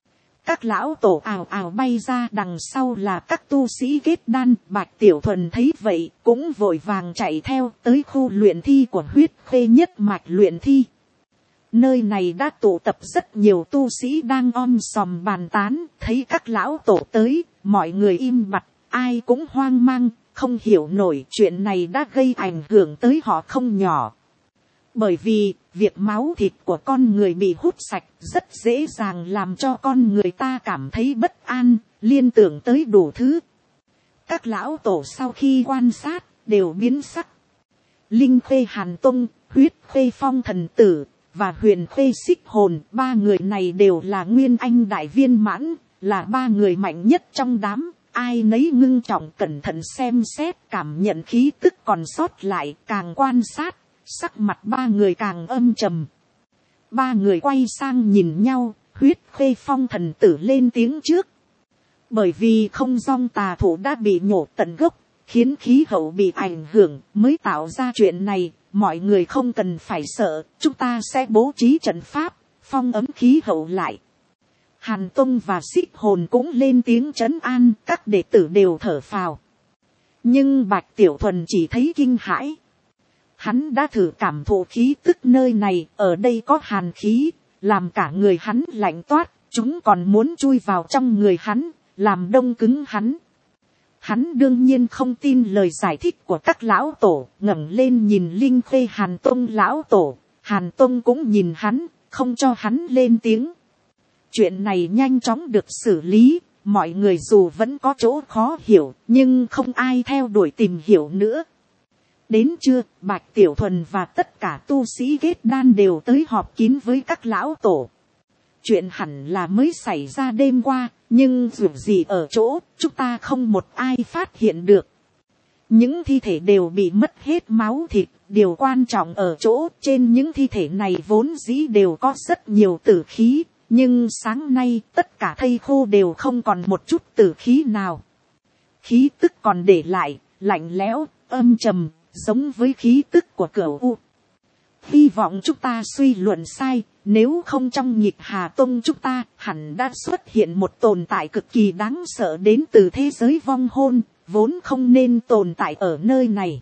Các lão tổ ào ào bay ra, đằng sau là các tu sĩ kết đan. Bạch Tiểu Thuần thấy vậy, cũng vội vàng chạy theo tới khu luyện thi của huyết khê nhất mạch luyện thi. Nơi này đã tụ tập rất nhiều tu sĩ đang om sòm bàn tán, thấy các lão tổ tới, mọi người im bặt, ai cũng hoang mang, không hiểu nổi chuyện này đã gây ảnh hưởng tới họ không nhỏ. Bởi vì, việc máu thịt của con người bị hút sạch rất dễ dàng làm cho con người ta cảm thấy bất an, liên tưởng tới đủ thứ. Các lão tổ sau khi quan sát, đều biến sắc. Linh Khê Hàn Tông, Huyết Khê Phong Thần Tử, và Huyền Khê Xích Hồn, ba người này đều là Nguyên Anh đại viên mãn, là ba người mạnh nhất trong đám. Ai nấy ngưng trọng cẩn thận xem xét, cảm nhận khí tức còn sót lại, càng quan sát, sắc mặt ba người càng âm trầm. Ba người quay sang nhìn nhau, Huyết Khê Phong Thần Tử lên tiếng trước. Bởi vì không giong tà thủ đã bị nhổ tận gốc, khiến khí hậu bị ảnh hưởng, mới tạo ra chuyện này. Mọi người không cần phải sợ, chúng ta sẽ bố trí trận pháp, phong ấm khí hậu lại. Hàn Tông và Xích Hồn cũng lên tiếng trấn an, các đệ tử đều thở phào. Nhưng Bạch Tiểu Thuần chỉ thấy kinh hãi. Hắn đã thử cảm thụ khí tức nơi này, ở đây có hàn khí, làm cả người hắn lạnh toát, chúng còn muốn chui vào trong người hắn, làm đông cứng hắn. Hắn đương nhiên không tin lời giải thích của các lão tổ, ngẩng lên nhìn Linh Khê Hàn Tông lão tổ. Hàn Tông cũng nhìn hắn, không cho hắn lên tiếng. Chuyện này nhanh chóng được xử lý, mọi người dù vẫn có chỗ khó hiểu, nhưng không ai theo đuổi tìm hiểu nữa. Đến trưa, Bạch Tiểu Thuần và tất cả tu sĩ kết đan đều tới họp kín với các lão tổ. Chuyện hẳn là mới xảy ra đêm qua, nhưng dù gì ở chỗ, chúng ta không một ai phát hiện được. Những thi thể đều bị mất hết máu thịt, điều quan trọng ở chỗ trên những thi thể này vốn dĩ đều có rất nhiều tử khí, nhưng sáng nay tất cả thây khô đều không còn một chút tử khí nào. Khí tức còn để lại, lạnh lẽo, âm trầm, giống với khí tức của Cửu U. Hy vọng chúng ta suy luận sai, nếu không trong Nhịp Hà Tông chúng ta hẳn đã xuất hiện một tồn tại cực kỳ đáng sợ đến từ thế giới vong hồn, vốn không nên tồn tại ở nơi này.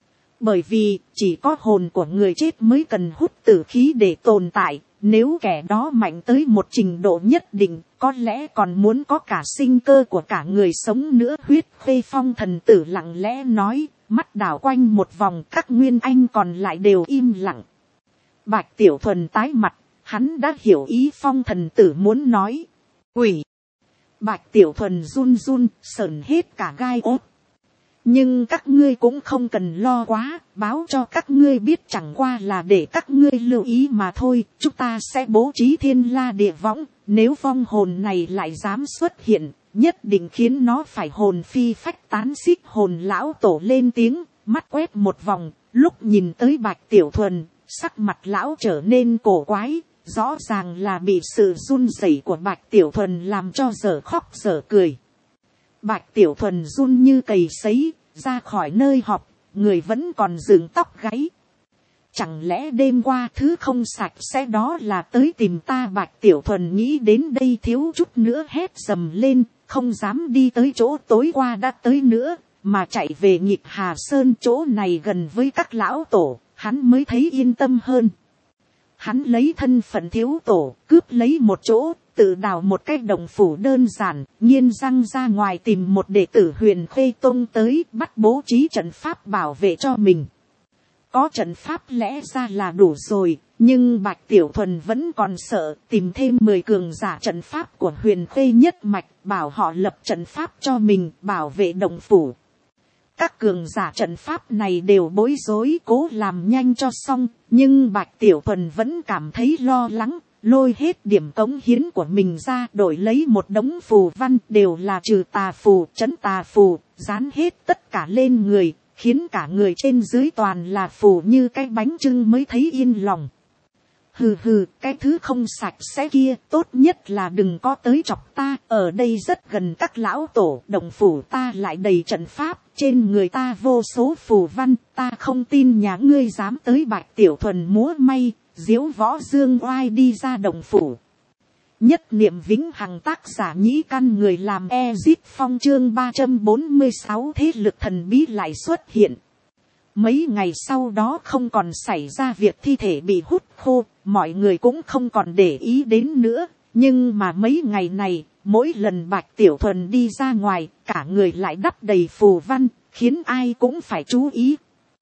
Bởi vì chỉ có hồn của người chết mới cần hút tử khí để tồn tại, nếu kẻ đó mạnh tới một trình độ nhất định, có lẽ còn muốn có cả sinh cơ của cả người sống nữa. Huyết Khuê Phong thần tử lặng lẽ nói, mắt đảo quanh một vòng, các nguyên anh còn lại đều im lặng. Bạch Tiểu Thuần tái mặt, hắn đã hiểu ý Phong thần tử muốn nói. Quỷ! Bạch Tiểu Thuần run run, sởn hết cả gai ốt. Nhưng các ngươi cũng không cần lo quá, báo cho các ngươi biết chẳng qua là để các ngươi lưu ý mà thôi. Chúng ta sẽ bố trí thiên la địa võng, nếu vong hồn này lại dám xuất hiện, nhất định khiến nó phải hồn phi phách tán. Xích Hồn lão tổ lên tiếng, mắt quét một vòng, lúc nhìn tới Bạch Tiểu Thuần, sắc mặt lão trở nên cổ quái, rõ ràng là bị sự run rẩy của Bạch Tiểu Thuần làm cho dở khóc dở cười. Bạch Tiểu Thuần run như cầy sấy, ra khỏi nơi họp, người vẫn còn dựng tóc gáy. Chẳng lẽ đêm qua thứ không sạch sẽ đó là tới tìm ta? Bạch Tiểu Thuần nghĩ đến đây thiếu chút nữa hét dầm lên, không dám đi tới chỗ tối qua đã tới nữa, mà chạy về Nhịp Hà Sơn. Chỗ này gần với các lão tổ, hắn mới thấy yên tâm hơn. Hắn lấy thân phận thiếu tổ, cướp lấy một chỗ, tự đào một cái đồng phủ đơn giản, nghiến răng ra ngoài tìm một đệ tử Huyền Khuê Tông tới, bắt bố trí trận pháp bảo vệ cho mình. Có trận pháp lẽ ra là đủ rồi, nhưng Bạch Tiểu Thuần vẫn còn sợ, tìm thêm 10 cường giả trận pháp của Huyền Khuê nhất mạch, bảo họ lập trận pháp cho mình, bảo vệ đồng phủ. Các cường giả trận pháp này đều bối rối cố làm nhanh cho xong, nhưng Bạch Tiểu Thuần vẫn cảm thấy lo lắng, lôi hết điểm cống hiến của mình ra, đổi lấy một đống phù văn, đều là trừ tà phù, trấn tà phù, dán hết tất cả lên người, khiến cả người trên dưới toàn là phù như cái bánh chưng mới thấy yên lòng. Hừ hừ, cái thứ không sạch sẽ kia, tốt nhất là đừng có tới chọc ta, ở đây rất gần các lão tổ, đồng phủ ta lại đầy trận pháp, trên người ta vô số phù văn, ta không tin nhà ngươi dám tới. Bạch Tiểu Thuần múa may, diếu võ dương oai đi ra đồng phủ. Nhất niệm vĩnh hằng, tác giả Nhĩ Căn, người làm Ezit Phong. Chương 346, thế lực thần bí lại xuất hiện. Mấy ngày sau đó không còn xảy ra việc thi thể bị hút khô, mọi người cũng không còn để ý đến nữa. Nhưng mà mấy ngày này, mỗi lần Bạch Tiểu Thuần đi ra ngoài, cả người lại đắp đầy phù văn, khiến ai cũng phải chú ý.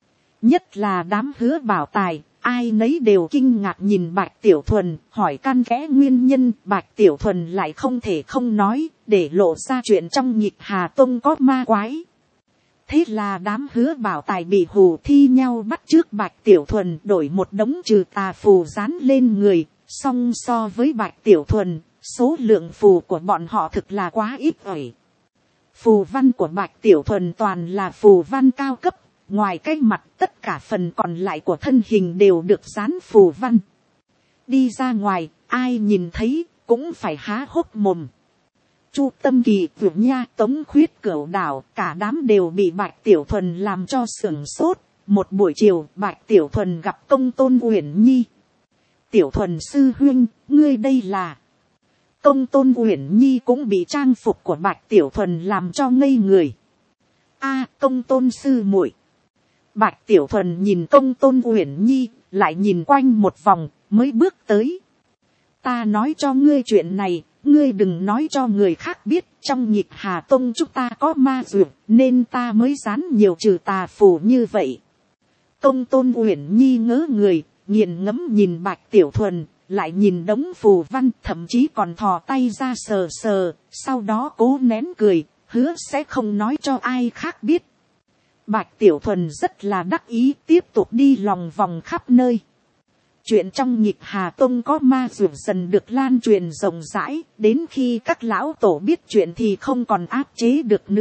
Nhất là đám Hứa Bảo Tài, ai nấy đều kinh ngạc nhìn Bạch Tiểu Thuần, hỏi căn kẽ nguyên nhân. Bạch Tiểu Thuần lại không thể không nói, để lộ ra chuyện trong Nhịp Hà Tông có ma quái. Thế là đám Hứa Bảo Tài bị hù thi nhau bắt chước Bạch Tiểu Thuần, đổi một đống trừ tà phù dán lên người. Song so với Bạch Tiểu Thuần, số lượng phù của bọn họ thực là quá ít ỏi. Phù văn của Bạch Tiểu Thuần toàn là phù văn cao cấp, ngoài cái mặt tất cả phần còn lại của thân hình đều được dán phù văn. Đi ra ngoài, ai nhìn thấy cũng phải há hốc mồm. Chu Tâm Kỳ, Vượng Nha, Tống Khuyết, Cửu Đảo, cả đám đều bị Bạch Tiểu Thuần làm cho sửng sốt. Một buổi chiều, Bạch Tiểu Thuần gặp Công Tôn Uyển Nhi. Tiểu Thuần sư huynh, ngươi đây là... Công Tôn Uyển Nhi cũng bị trang phục của Bạch Tiểu Thuần làm cho ngây người. A, Công Tôn sư muội. Bạch Tiểu Thuần nhìn Công Tôn Uyển Nhi, lại nhìn quanh một vòng, mới bước tới. Ta nói cho ngươi chuyện này, ngươi đừng nói cho người khác biết, trong Nhịp Hà Tông chúng ta có ma dược, nên ta mới dán nhiều trừ tà phù như vậy. Công Tôn Uyển Nhi ngớ người, nghiền ngẫm nhìn Bạch Tiểu Thuần, lại nhìn đống phù văn, thậm chí còn thò tay ra sờ sờ, sau đó cố nén cười, hứa sẽ không nói cho ai khác biết. Bạch Tiểu Thuần rất là đắc ý, tiếp tục đi lòng vòng khắp nơi. Chuyện trong Nhịp Hà Tông có ma dược dần được lan truyền rộng rãi, đến khi các lão tổ biết chuyện thì không còn áp chế được nữa,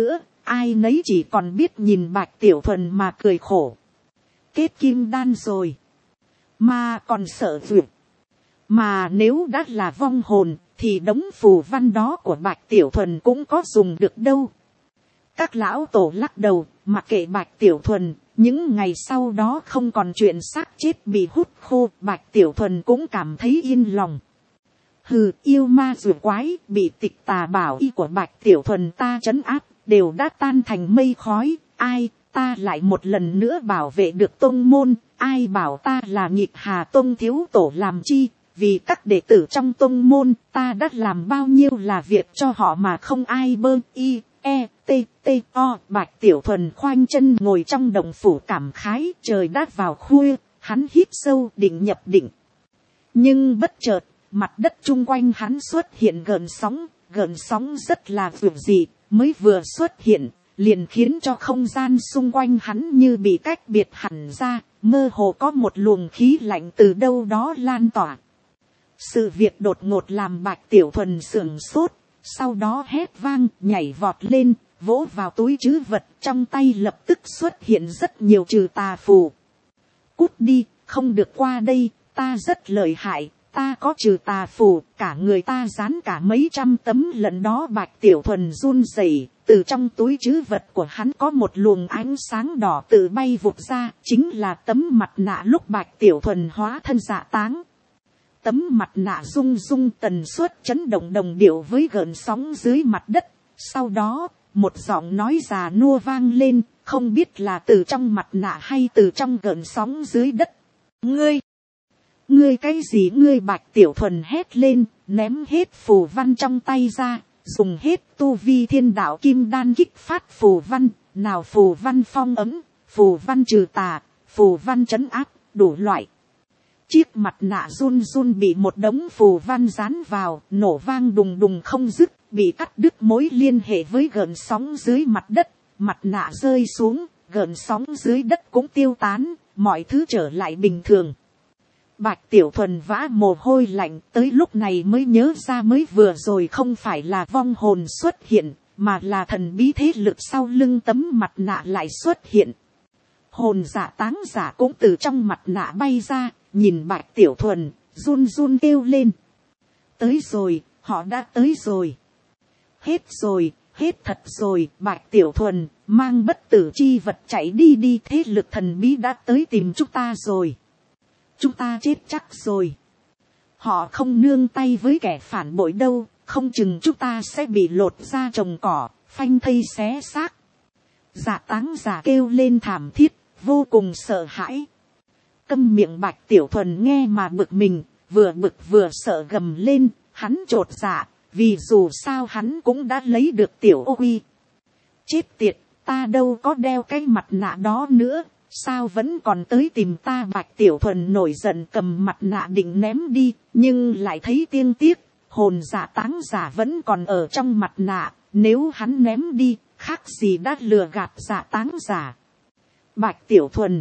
ai nấy chỉ còn biết nhìn Bạch Tiểu Thuần mà cười khổ. Kết kim đan rồi, mà còn sợ vượt. Mà nếu đã là vong hồn, thì đống phù văn đó của Bạch Tiểu Thuần cũng có dùng được đâu. Các lão tổ lắc đầu, mặc kệ Bạch Tiểu Thuần, những ngày sau đó không còn chuyện xác chết bị hút khô, Bạch Tiểu Thuần cũng cảm thấy yên lòng. Hừ, yêu ma rùa quái, bị tịch tà bảo y của Bạch Tiểu Thuần ta trấn áp, đều đã tan thành mây khói. Ai, ta lại một lần nữa bảo vệ được tông môn, ai bảo ta là Nhịp Hà Tông thiếu tổ làm chi. Vì các đệ tử trong tông môn, ta đã làm bao nhiêu là việc cho họ mà không ai bơ y, e, t, t, o. Bạch Tiểu Thuần khoanh chân ngồi trong động phủ cảm khái, trời đã vào khuya, hắn hít sâu định nhập định. Nhưng bất chợt, mặt đất chung quanh hắn xuất hiện gợn sóng rất là vượt dị, mới vừa xuất hiện, liền khiến cho không gian xung quanh hắn như bị cách biệt hẳn ra, mơ hồ có một luồng khí lạnh từ đâu đó lan tỏa. Sự việc đột ngột làm Bạch Tiểu Thuần sửng sốt, sau đó hét vang, nhảy vọt lên, vỗ vào túi trữ vật, trong tay lập tức xuất hiện rất nhiều trừ tà phù. Cút đi, không được qua đây, ta rất lợi hại, ta có trừ tà phù, cả người ta dán cả mấy trăm tấm lẫn đó. Bạch Tiểu Thuần run rẩy, từ trong túi trữ vật của hắn có một luồng ánh sáng đỏ tự bay vụt ra, chính là tấm mặt nạ lúc Bạch Tiểu Thuần hóa thân Dạ Táng. Tấm mặt nạ rung rung tần suất chấn động đồng điệu với gợn sóng dưới mặt đất. Sau đó, một giọng nói già nua vang lên, không biết là từ trong mặt nạ hay từ trong gợn sóng dưới đất. Ngươi cái gì ngươi? Bạch Tiểu Thuần hét lên, ném hết phù văn trong tay ra, dùng hết tu vi thiên đạo kim đan kích phát phù văn, nào phù văn phong ấm, phù văn trừ tà, phù văn trấn áp, đủ loại. Chiếc mặt nạ run run bị một đống phù văn dán vào, nổ vang đùng đùng không dứt, bị cắt đứt mối liên hệ với gợn sóng dưới mặt đất. Mặt nạ rơi xuống, gợn sóng dưới đất cũng tiêu tán, mọi thứ trở lại bình thường. Bạch Tiểu Thuần vã mồ hôi lạnh, tới lúc này mới nhớ ra mới vừa rồi không phải là vong hồn xuất hiện, mà là thần bí thế lực sau lưng tấm mặt nạ lại xuất hiện. Hồn giả táng giả cũng từ trong mặt nạ bay ra, nhìn Bạch Tiểu Thuần, run run kêu lên. Tới rồi, họ đã tới rồi. Hết rồi, hết thật rồi. Bạch Tiểu Thuần, mang bất tử chi vật chạy đi, thế lực thần bí đã tới tìm chúng ta rồi. Chúng ta chết chắc rồi. Họ không nương tay với kẻ phản bội đâu, không chừng chúng ta sẽ bị lột ra trồng cỏ, phanh thây xé xác. Dạ táng giả kêu lên thảm thiết, vô cùng sợ hãi. Câm miệng. Bạch Tiểu Thuần nghe mà bực mình, vừa bực vừa sợ gầm lên, hắn chột dạ, vì dù sao hắn cũng đã lấy được Tiểu Ô Quy. Chết tiệt, ta đâu có đeo cái mặt nạ đó nữa, sao vẫn còn tới tìm ta? Bạch Tiểu Thuần nổi giận cầm mặt nạ định ném đi, nhưng lại thấy tiếc tiếc, hồn giả táng giả vẫn còn ở trong mặt nạ, nếu hắn ném đi, khác gì đã lừa gạt giả táng giả. Bạch Tiểu Thuần,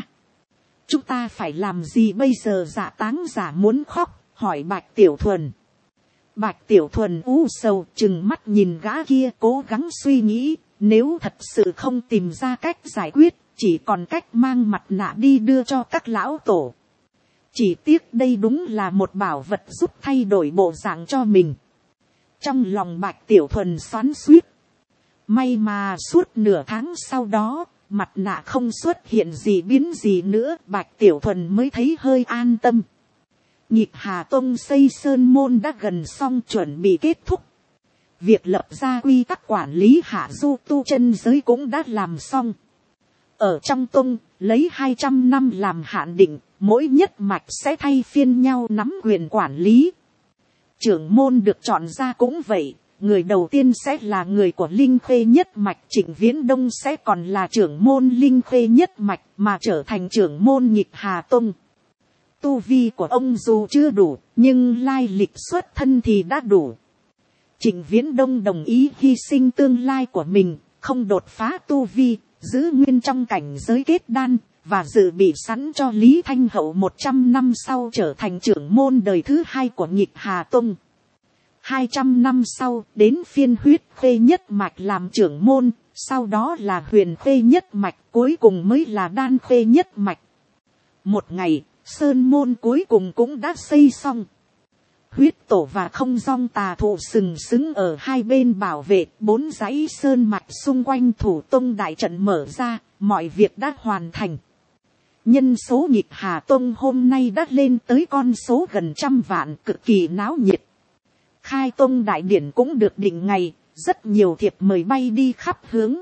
chúng ta phải làm gì bây giờ? Giả táng giả muốn khóc, hỏi Bạch Tiểu Thuần. Bạch Tiểu Thuần u sầu chừng mắt nhìn gã kia, cố gắng suy nghĩ, nếu thật sự không tìm ra cách giải quyết, chỉ còn cách mang mặt nạ đi đưa cho các lão tổ. Chỉ tiếc đây đúng là một bảo vật giúp thay đổi bộ dạng cho mình. Trong lòng Bạch Tiểu Thuần xoắn xuýt. May mà suốt nửa tháng sau đó, mặt nạ không xuất hiện gì biến gì nữa, Bạch Tiểu Thuần mới thấy hơi an tâm. Nhịp Hà Tông xây sơn môn đã gần xong, chuẩn bị kết thúc. Việc lập ra quy tắc quản lý hạ du tu chân giới cũng đã làm xong. Ở trong tông, lấy 200 năm làm hạn định, mỗi nhất mạch sẽ thay phiên nhau nắm quyền quản lý. Trưởng môn được chọn ra cũng vậy, người đầu tiên sẽ là người của Linh Khê nhất mạch, Trịnh Viễn Đông sẽ còn là trưởng môn Linh Khê nhất mạch mà trở thành trưởng môn Nhịp Hà Tông. Tu vi của ông dù chưa đủ, nhưng lai lịch xuất thân thì đã đủ. Trịnh Viễn Đông đồng ý hy sinh tương lai của mình, không đột phá tu vi, giữ nguyên trong cảnh giới kết đan, và dự bị sẵn cho Lý Thanh Hậu 100 năm sau trở thành trưởng môn đời thứ 2 của Nhịp Hà Tông. 200 năm sau, đến phiên Huyết Khê nhất mạch làm trưởng môn, sau đó là huyền khê nhất mạch, cuối cùng mới là đan khê nhất mạch. Một ngày, sơn môn cuối cùng cũng đã xây xong. Huyết tổ và không dong tà thụ sừng sững ở hai bên bảo vệ, 4 dãy sơn mạch xung quanh thủ tông đại trận mở ra, mọi việc đã hoàn thành. Nhân số Nhịp Hà Tông hôm nay đã lên tới con số gần 100 vạn, cực kỳ náo nhiệt. Khai tông đại điển cũng được định ngày, rất nhiều thiệp mời bay đi khắp hướng.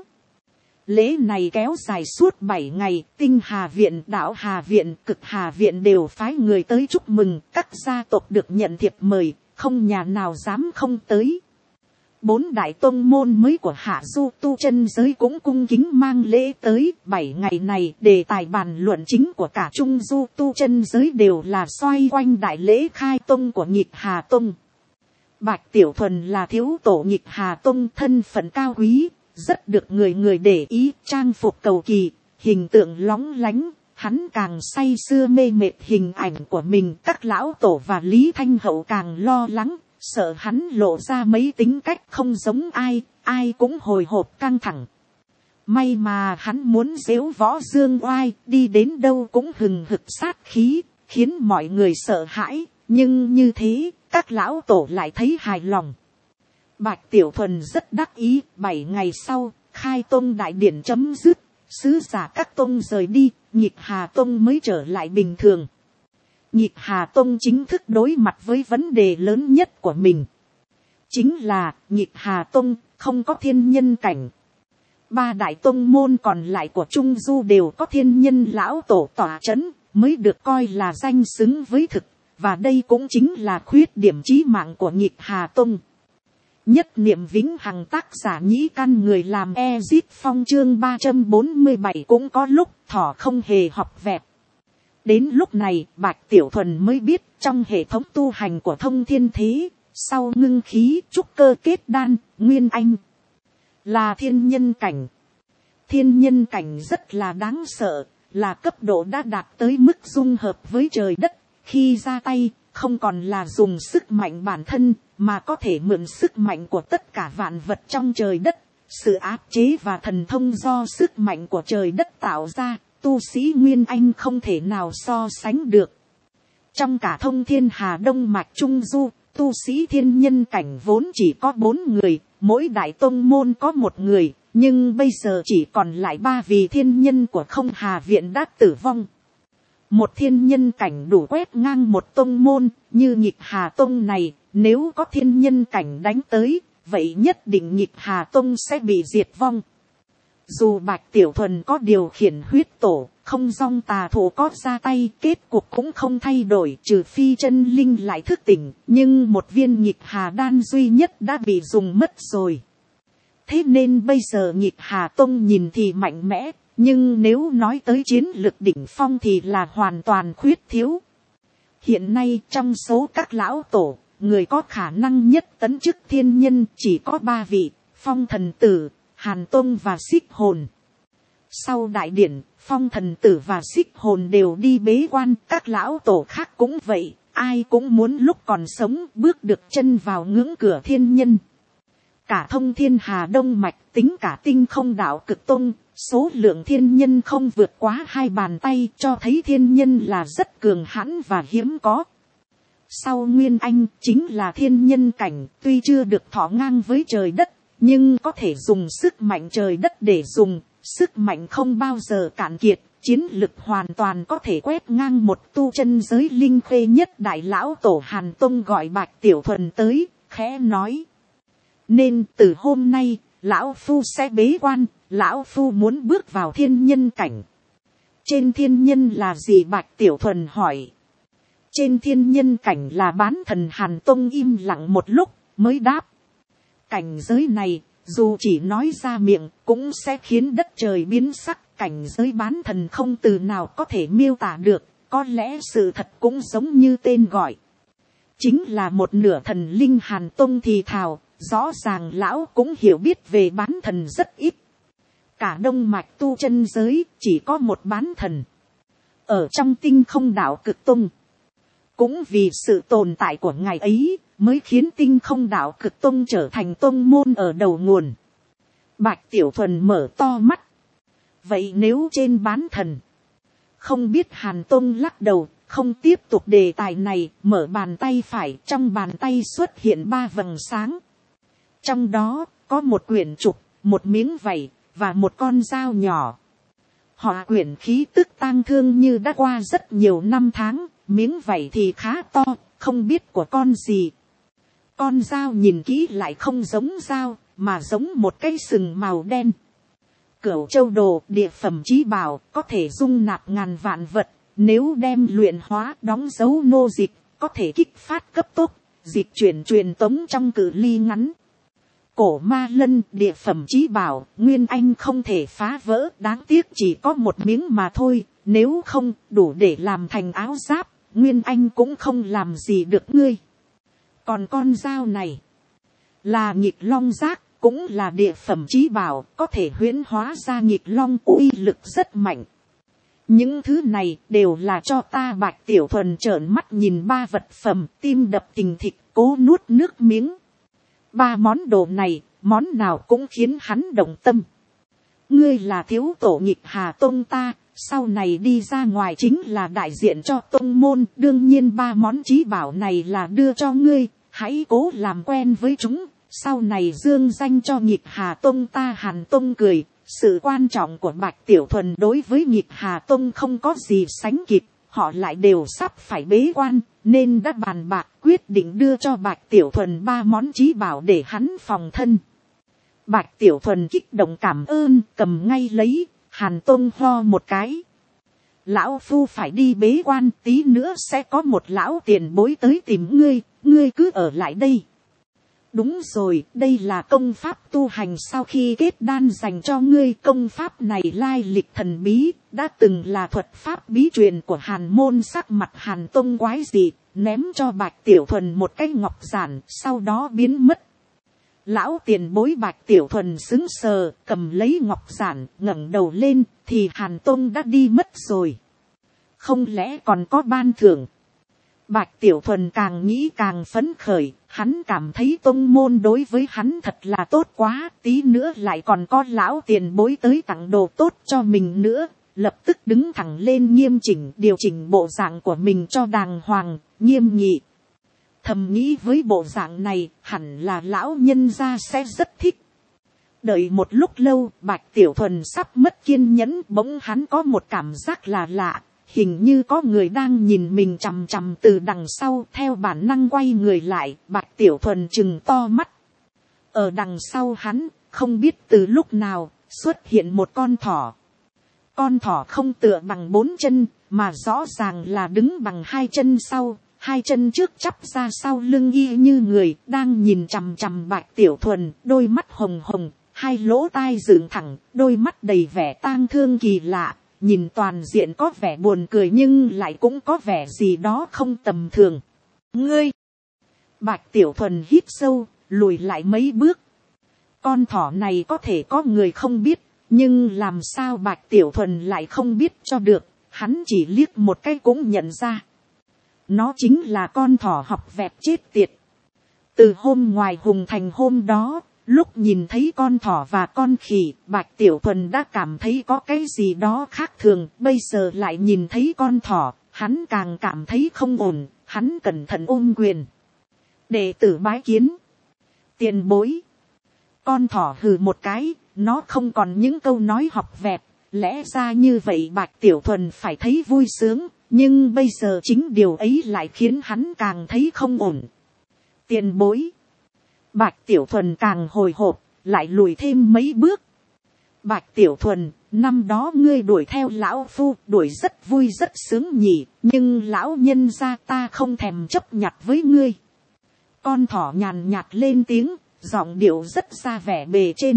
Lễ này kéo dài suốt 7 ngày, Tinh Hà Viện, Đạo Hà Viện, Cực Hà Viện đều phái người tới chúc mừng, các gia tộc được nhận thiệp mời, không nhà nào dám không tới. 4 đại tông môn mới của Hạ Du tu chân giới cũng cung kính mang lễ tới. 7 ngày này, đề tài bàn luận chính của cả Trung Du tu chân giới đều là xoay quanh đại lễ khai tông của Nhịp Hà Tông. Bạch Tiểu Thuần là thiếu tổ Nhịp Hà Tông, thân phận cao quý, rất được người người để ý, trang phục cầu kỳ, hình tượng lóng lánh, hắn càng say sưa mê mệt hình ảnh của mình. Các lão tổ và Lý Thanh Hậu càng lo lắng, sợ hắn lộ ra mấy tính cách không giống ai, ai cũng hồi hộp căng thẳng. May mà hắn muốn giễu võ dương oai, đi đến đâu cũng hừng hực sát khí, khiến mọi người sợ hãi, nhưng như thế, các lão tổ lại thấy hài lòng. Bạch Tiểu Thuần rất đắc ý. 7 ngày sau, khai tông đại điển chấm dứt, sứ giả các tông rời đi, Nhịp Hà Tông mới trở lại bình thường. Nhịp Hà Tông chính thức đối mặt với vấn đề lớn nhất của mình. Chính là, Nhịp Hà Tông không có thiên nhân cảnh. 3 đại tông môn còn lại của Trung Du đều có thiên nhân lão tổ tỏa chấn, mới được coi là danh xứng với thực. Và đây cũng chính là khuyết điểm chí mạng của Nhịp Hà Tông. Nhất niệm vĩnh hằng, tác giả Nhĩ Căn, người làm Ezit Phong, chương 347 cũng có lúc thỏ không hề học vẹt. Đến lúc này, Bạch Tiểu Thuần mới biết trong hệ thống tu hành của Thông Thiên Thế, sau ngưng khí, trúc cơ kết đan, nguyên anh là thiên nhân cảnh. Thiên nhân cảnh rất là đáng sợ, là cấp độ đã đạt tới mức dung hợp với trời đất. Khi ra tay, không còn là dùng sức mạnh bản thân, mà có thể mượn sức mạnh của tất cả vạn vật trong trời đất. Sự áp chế và thần thông do sức mạnh của trời đất tạo ra, tu sĩ Nguyên Anh không thể nào so sánh được. Trong cả Thông Thiên Hà Đông mạch Trung Du, tu sĩ thiên nhân cảnh vốn chỉ có 4 người, mỗi đại tông môn có 1 người, nhưng bây giờ chỉ còn lại 3 vì thiên nhân của Không Hà Viện đã tử vong. Một thiên nhân cảnh đủ quét ngang một tông môn, như Nhịp Hà Tông này, nếu có thiên nhân cảnh đánh tới, vậy nhất định Nhịp Hà Tông sẽ bị diệt vong. Dù Bạch Tiểu Thuần có điều khiển huyết tổ, không dong tà thụ có ra tay, kết cục cũng không thay đổi, trừ phi chân linh lại thức tỉnh, nhưng một viên Nhịp Hà đan duy nhất đã bị dùng mất rồi. Thế nên bây giờ Nhịp Hà Tông nhìn thì mạnh mẽ, nhưng nếu nói tới chiến lược đỉnh phong thì là hoàn toàn khuyết thiếu. Hiện nay trong số các lão tổ, người có khả năng nhất tấn chức thiên nhân chỉ có 3 vị, Phong Thần Tử, Hàn Tông và Xích Hồn. Sau đại điển, Phong Thần Tử và Xích Hồn đều đi bế quan, các lão tổ khác cũng vậy, ai cũng muốn lúc còn sống bước được chân vào ngưỡng cửa thiên nhân. Cả Thông Thiên Hà Đông mạch, tính cả Tinh Không Đạo Cực Tông, số lượng thiên nhân không vượt quá 2 bàn tay, cho thấy thiên nhân là rất cường hãn và hiếm có. Sau Nguyên Anh chính là thiên nhân cảnh, tuy chưa được thọ ngang với trời đất, nhưng có thể dùng sức mạnh trời đất để dùng, sức mạnh không bao giờ cạn kiệt, chiến lực hoàn toàn có thể quét ngang một tu chân giới linh khê nhất. Đại lão tổ Hàn Tông gọi Bạch Tiểu Thuần tới, khẽ nói: nên từ hôm nay, lão phu sẽ bế quan, lão phu muốn bước vào thiên nhân cảnh. Trên thiên nhân là gì? Bạch Tiểu Thuần hỏi. Trên thiên nhân cảnh là bán thần. Hàn Tông im lặng một lúc, mới đáp. Cảnh giới này, dù chỉ nói ra miệng, cũng sẽ khiến đất trời biến sắc. Cảnh giới bán thần không từ nào có thể miêu tả được, có lẽ sự thật cũng giống như tên gọi. Chính là một nửa thần linh. Hàn Tông thì thào, rõ ràng lão cũng hiểu biết về bán thần rất ít. Cả Đông mạch tu chân giới chỉ có một bán thần. Ở trong Tinh Không Đạo Cực Tông. Cũng vì sự tồn tại của ngài ấy, mới khiến Tinh Không Đạo Cực Tông trở thành tông môn ở đầu nguồn. Bạch Tiểu Thuần mở to mắt. Vậy nếu trên bán thần, không biết Hàn Tông lắc đầu, không tiếp tục đề tài này, mở bàn tay phải, trong bàn tay xuất hiện 3 vầng sáng. Trong đó, có một quyển trục, một miếng vảy, và một con dao nhỏ. Họ quyển khí tức tang thương như đã qua rất nhiều năm tháng, miếng vảy thì khá to, không biết của con gì. Con dao nhìn kỹ lại không giống dao, mà giống một cây sừng màu đen. Cửu châu đồ địa phẩm chí bảo có thể dung nạp ngàn vạn vật, nếu đem luyện hóa đóng dấu nô dịch, có thể kích phát cấp tốc, dịch chuyển truyền tống trong cự ly ngắn. Cổ ma lân địa phẩm chí bảo, Nguyên Anh không thể phá vỡ, đáng tiếc chỉ có một miếng mà thôi, nếu không đủ để làm thành áo giáp, Nguyên Anh cũng không làm gì được ngươi. Còn con dao này, là nghịch long giác, cũng là địa phẩm chí bảo, có thể huyễn hóa ra nghịch long, uy lực rất mạnh. Những thứ này đều là cho ta. Bạch Tiểu Thuần trợn mắt nhìn 3 vật phẩm, tim đập thình thịch, cố nuốt nước miếng. 3 món đồ này, món nào cũng khiến hắn động tâm. Ngươi là thiếu tổ nghịch Hà Tông ta, sau này đi ra ngoài chính là đại diện cho tông môn, đương nhiên 3 món chí bảo này là đưa cho ngươi, hãy cố làm quen với chúng, sau này dương danh cho nghịch Hà Tông ta. Hàn Tông cười, sự quan trọng của Bạch Tiểu Thuần đối với nghịch Hà Tông không có gì sánh kịp, họ lại đều sắp phải bế quan, nên đã bàn bạc quyết định đưa cho Bạch Tiểu Thuần 3 món chí bảo để hắn phòng thân. Bạch Tiểu Thuần kích động cảm ơn, cầm ngay lấy. Hàn Tông ho một cái. Lão phu phải đi bế quan, tí nữa sẽ có một lão tiền bối tới tìm ngươi, ngươi cứ ở lại đây. Đúng rồi, đây là công pháp tu hành sau khi kết đan dành cho ngươi. Công pháp này lai lịch thần bí, đã từng là thuật pháp bí truyền của Hàn môn. Sắc mặt Hàn Tông quái dị, ném cho Bạch Tiểu Thuần một cái ngọc giản, sau đó biến mất. Lão tiền bối. Bạch Tiểu Thuần sững sờ, cầm lấy ngọc giản, ngẩng đầu lên, thì Hàn Tông đã đi mất rồi. Không lẽ còn có ban thưởng? Bạch Tiểu Thuần càng nghĩ càng phấn khởi, hắn cảm thấy tông môn đối với hắn thật là tốt quá, tí nữa lại còn có lão tiền bối tới tặng đồ tốt cho mình nữa. Lập tức đứng thẳng lên, nghiêm chỉnh điều chỉnh bộ dạng của mình cho đàng hoàng, nghiêm nghị. Thầm nghĩ với bộ dạng này, hẳn là lão nhân gia sẽ rất thích. Đợi một lúc lâu, Bạch Tiểu Thuần sắp mất kiên nhẫn, bỗng hắn có một cảm giác là lạ, hình như có người đang nhìn mình chằm chằm từ đằng sau. Theo bản năng quay người lại, Bạch Tiểu Thuần trừng to mắt. Ở đằng sau hắn, không biết từ lúc nào, xuất hiện một con thỏ. Con thỏ không tựa bằng 4 chân, mà rõ ràng là đứng bằng 2 chân sau. 2 chân trước chắp ra sau lưng y như người, đang nhìn chằm chằm Bạch Tiểu Thuần, đôi mắt hồng hồng, 2 lỗ tai dựng thẳng, đôi mắt đầy vẻ tang thương kỳ lạ, nhìn toàn diện có vẻ buồn cười nhưng lại cũng có vẻ gì đó không tầm thường. Ngươi! Bạch Tiểu Thuần hít sâu, lùi lại mấy bước. Con thỏ này có thể có người không biết, nhưng làm sao Bạch Tiểu Thuần lại không biết cho được, hắn chỉ liếc một cái cũng nhận ra. Nó chính là con thỏ học vẹt chết tiệt. Từ hôm ngoài Hùng Thành hôm đó, lúc nhìn thấy con thỏ và con khỉ, Bạch Tiểu Thuần đã cảm thấy có cái gì đó khác thường. Bây giờ lại nhìn thấy con thỏ, hắn càng cảm thấy không ổn. Hắn cẩn thận ôm quyền. Đệ tử bái kiến. Tiền bối. Con thỏ hừ một cái, nó không còn những câu nói học vẹt. Lẽ ra như vậy Bạch Tiểu Thuần phải thấy vui sướng. Nhưng bây giờ chính điều ấy lại khiến hắn càng thấy không ổn. Tiền bối. Bạch Tiểu Thuần càng hồi hộp, lại lùi thêm mấy bước. Bạch Tiểu Thuần, năm đó ngươi đuổi theo lão phu, đuổi rất vui rất sướng nhỉ, nhưng lão nhân gia ta không thèm chấp nhặt với ngươi. Con thỏ nhàn nhạt lên tiếng, giọng điệu rất ra vẻ bề trên.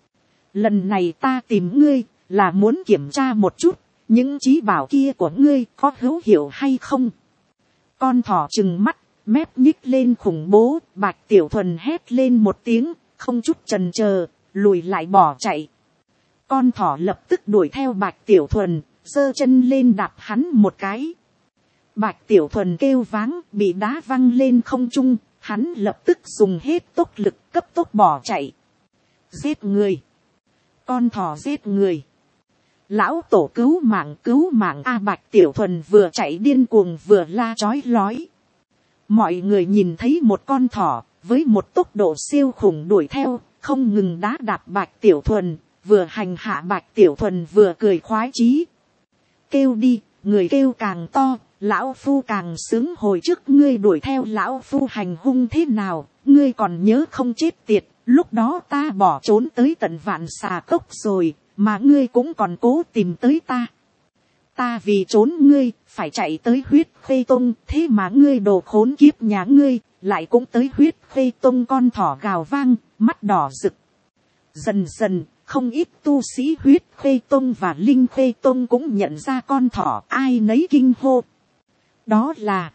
Lần này ta tìm ngươi, là muốn kiểm tra một chút, những chí bảo kia của ngươi có hữu hiệu hay không? Con thỏ trừng mắt, mép nhích lên khủng bố. Bạch Tiểu Thuần hét lên một tiếng, không chút chần chờ, lùi lại bỏ chạy. Con thỏ lập tức đuổi theo Bạch Tiểu Thuần, giơ chân lên đạp hắn một cái. Bạch Tiểu Thuần kêu váng, bị đá văng lên không trung, hắn lập tức dùng hết tốc lực cấp tốc bỏ chạy. Giết người. con thỏ giết người, lão tổ cứu mạng a. Bạch Tiểu Thuần vừa chạy điên cuồng vừa la chói lói. Mọi người nhìn thấy một con thỏ với một tốc độ siêu khủng đuổi theo, không ngừng đá đạp Bạch Tiểu Thuần, vừa hành hạ Bạch Tiểu Thuần vừa cười khoái chí. Kêu đi, người kêu càng to, lão phu càng sướng. Hồi trước ngươi đuổi theo lão phu hành hung thế nào, ngươi còn nhớ không chết tiệt, lúc đó ta bỏ trốn tới tận Vạn Xà Cốc rồi, mà ngươi cũng còn cố tìm tới ta. Ta vì trốn ngươi, phải chạy tới Huyết Khê Tông, thế mà ngươi đồ khốn kiếp nhà ngươi, lại cũng tới Huyết Khê Tông. Con thỏ gào vang, mắt đỏ rực. Dần dần, không ít tu sĩ Huyết Khê Tông và Linh Khê Tông cũng nhận ra con thỏ, ai nấy kinh hô. Đó là,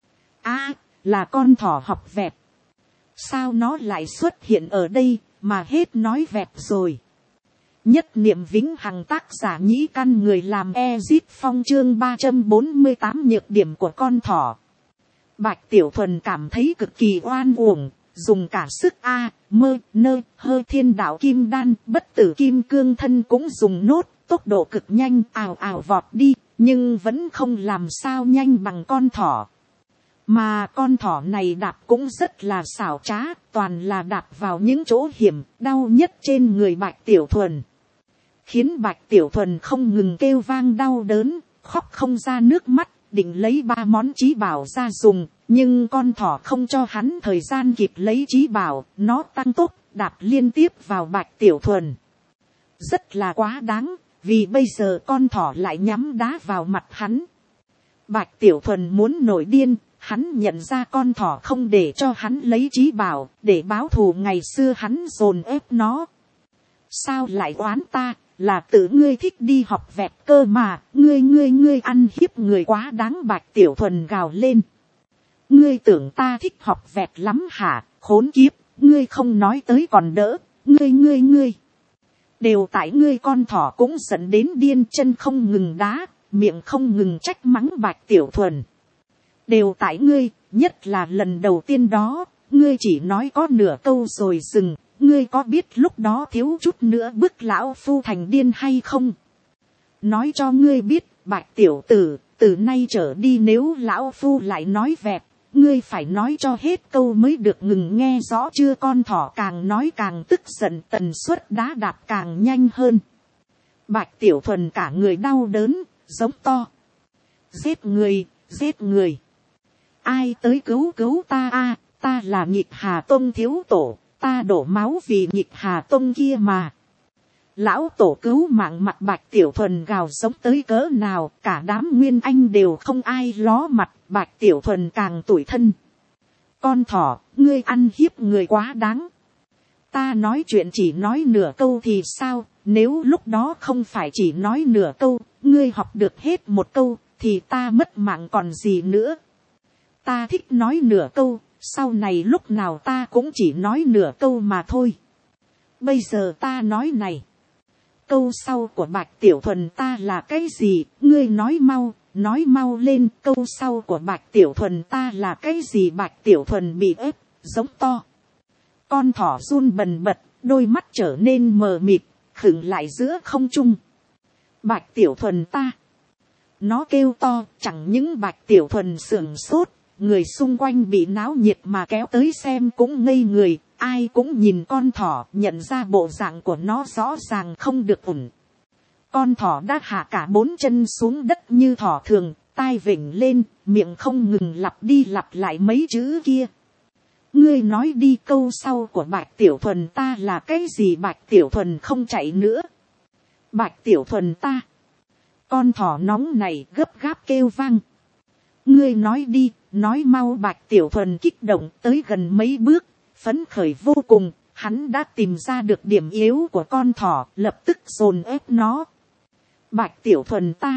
là con thỏ học vẹt. Sao nó lại xuất hiện ở đây, mà hết nói vẹt rồi. Nhất niệm vĩnh hằng, tác giả Nhĩ Căn, người làm Ezit Phong, chương 348 nhược điểm của con thỏ. Bạch Tiểu Thuần cảm thấy cực kỳ oan uổng, dùng cả sức hơi thiên đạo kim đan, bất tử kim cương thân cũng dùng nốt, tốc độ cực nhanh, ào ào vọt đi, nhưng vẫn không làm sao nhanh bằng con thỏ. Mà con thỏ này đạp cũng rất là xảo trá, toàn là đạp vào những chỗ hiểm, đau nhất trên người Bạch Tiểu Thuần. Khiến Bạch Tiểu Thuần không ngừng kêu vang đau đớn, khóc không ra nước mắt, định lấy 3 món chí bảo ra dùng, nhưng con thỏ không cho hắn thời gian kịp lấy chí bảo, nó tăng tốc, đạp liên tiếp vào Bạch Tiểu Thuần. Rất là quá đáng, vì bây giờ con thỏ lại nhắm đá vào mặt hắn. Bạch Tiểu Thuần muốn nổi điên, hắn nhận ra con thỏ không để cho hắn lấy chí bảo, để báo thù ngày xưa hắn dồn ép nó. Sao lại oán ta, là tự ngươi thích đi học vẹt cơ mà, ngươi ăn hiếp người quá đáng. Bạch Tiểu Thuần gào lên. Ngươi tưởng ta thích học vẹt lắm hả, khốn kiếp, ngươi không nói tới còn đỡ, ngươi. Đều tại ngươi. Con thỏ cũng giận đến điên, chân không ngừng đá, miệng không ngừng trách mắng Bạch Tiểu Thuần. Đều tại ngươi, nhất là lần đầu tiên đó, ngươi chỉ nói có nửa câu rồi dừng, ngươi có biết lúc đó thiếu chút nữa bức lão phu thành điên hay không? Nói cho ngươi biết, Bạch Tiểu Tử, từ nay trở đi nếu lão phu lại nói vẹt, ngươi phải nói cho hết câu mới được, ngừng nghe rõ chưa? Con thỏ càng nói càng tức giận, tần suất đá đạp càng nhanh hơn. Bạch Tiểu Thuần cả người đau đớn, giống to. Giết người. Ai tới cứu ta a? Ta là Nhịp Hà Tông thiếu tổ, ta đổ máu vì Nhịp Hà Tông kia mà. Lão tổ cứu mạng. Mặt Bạch Tiểu Thuần gào giống tới cỡ nào, cả đám nguyên anh đều không ai ló mặt. Bạch Tiểu Thuần càng tủi thân. Con thỏ, ngươi ăn hiếp người quá đáng. Ta nói chuyện chỉ nói nửa câu thì sao, nếu lúc đó không phải chỉ nói nửa câu, ngươi học được hết một câu, thì ta mất mạng còn gì nữa. Ta thích nói nửa câu, sau này lúc nào ta cũng chỉ nói nửa câu mà thôi. Bây giờ ta nói này. Câu sau của Bạch Tiểu Thuần ta là cái gì, ngươi nói mau lên. Câu sau của Bạch Tiểu Thuần ta là cái gì? Bạch Tiểu Thuần bị ép, giống to. Con thỏ run bần bật, đôi mắt trở nên mờ mịt, khựng lại giữa không trung. Bạch Tiểu Thuần ta. Nó kêu to, chẳng những Bạch Tiểu Thuần sửng sốt, người xung quanh bị náo nhiệt mà kéo tới xem cũng ngây người. Ai cũng nhìn con thỏ, nhận ra bộ dạng của nó rõ ràng không được ổn. Con thỏ đã hạ cả 4 chân xuống đất như thỏ thường, tai vểnh lên, miệng không ngừng lặp đi lặp lại mấy chữ kia. Ngươi nói đi, câu sau của Bạch Tiểu Thuần ta là cái gì? Bạch Tiểu Thuần không chạy nữa. Bạch Tiểu Thuần ta. Con thỏ nóng này gấp gáp kêu vang. Ngươi nói đi, nói mau. Bạch Tiểu Thuần kích động tới gần mấy bước, phấn khởi vô cùng. Hắn đã tìm ra được điểm yếu của con thỏ, lập tức dồn ép nó. Bạch Tiểu Thuần ta.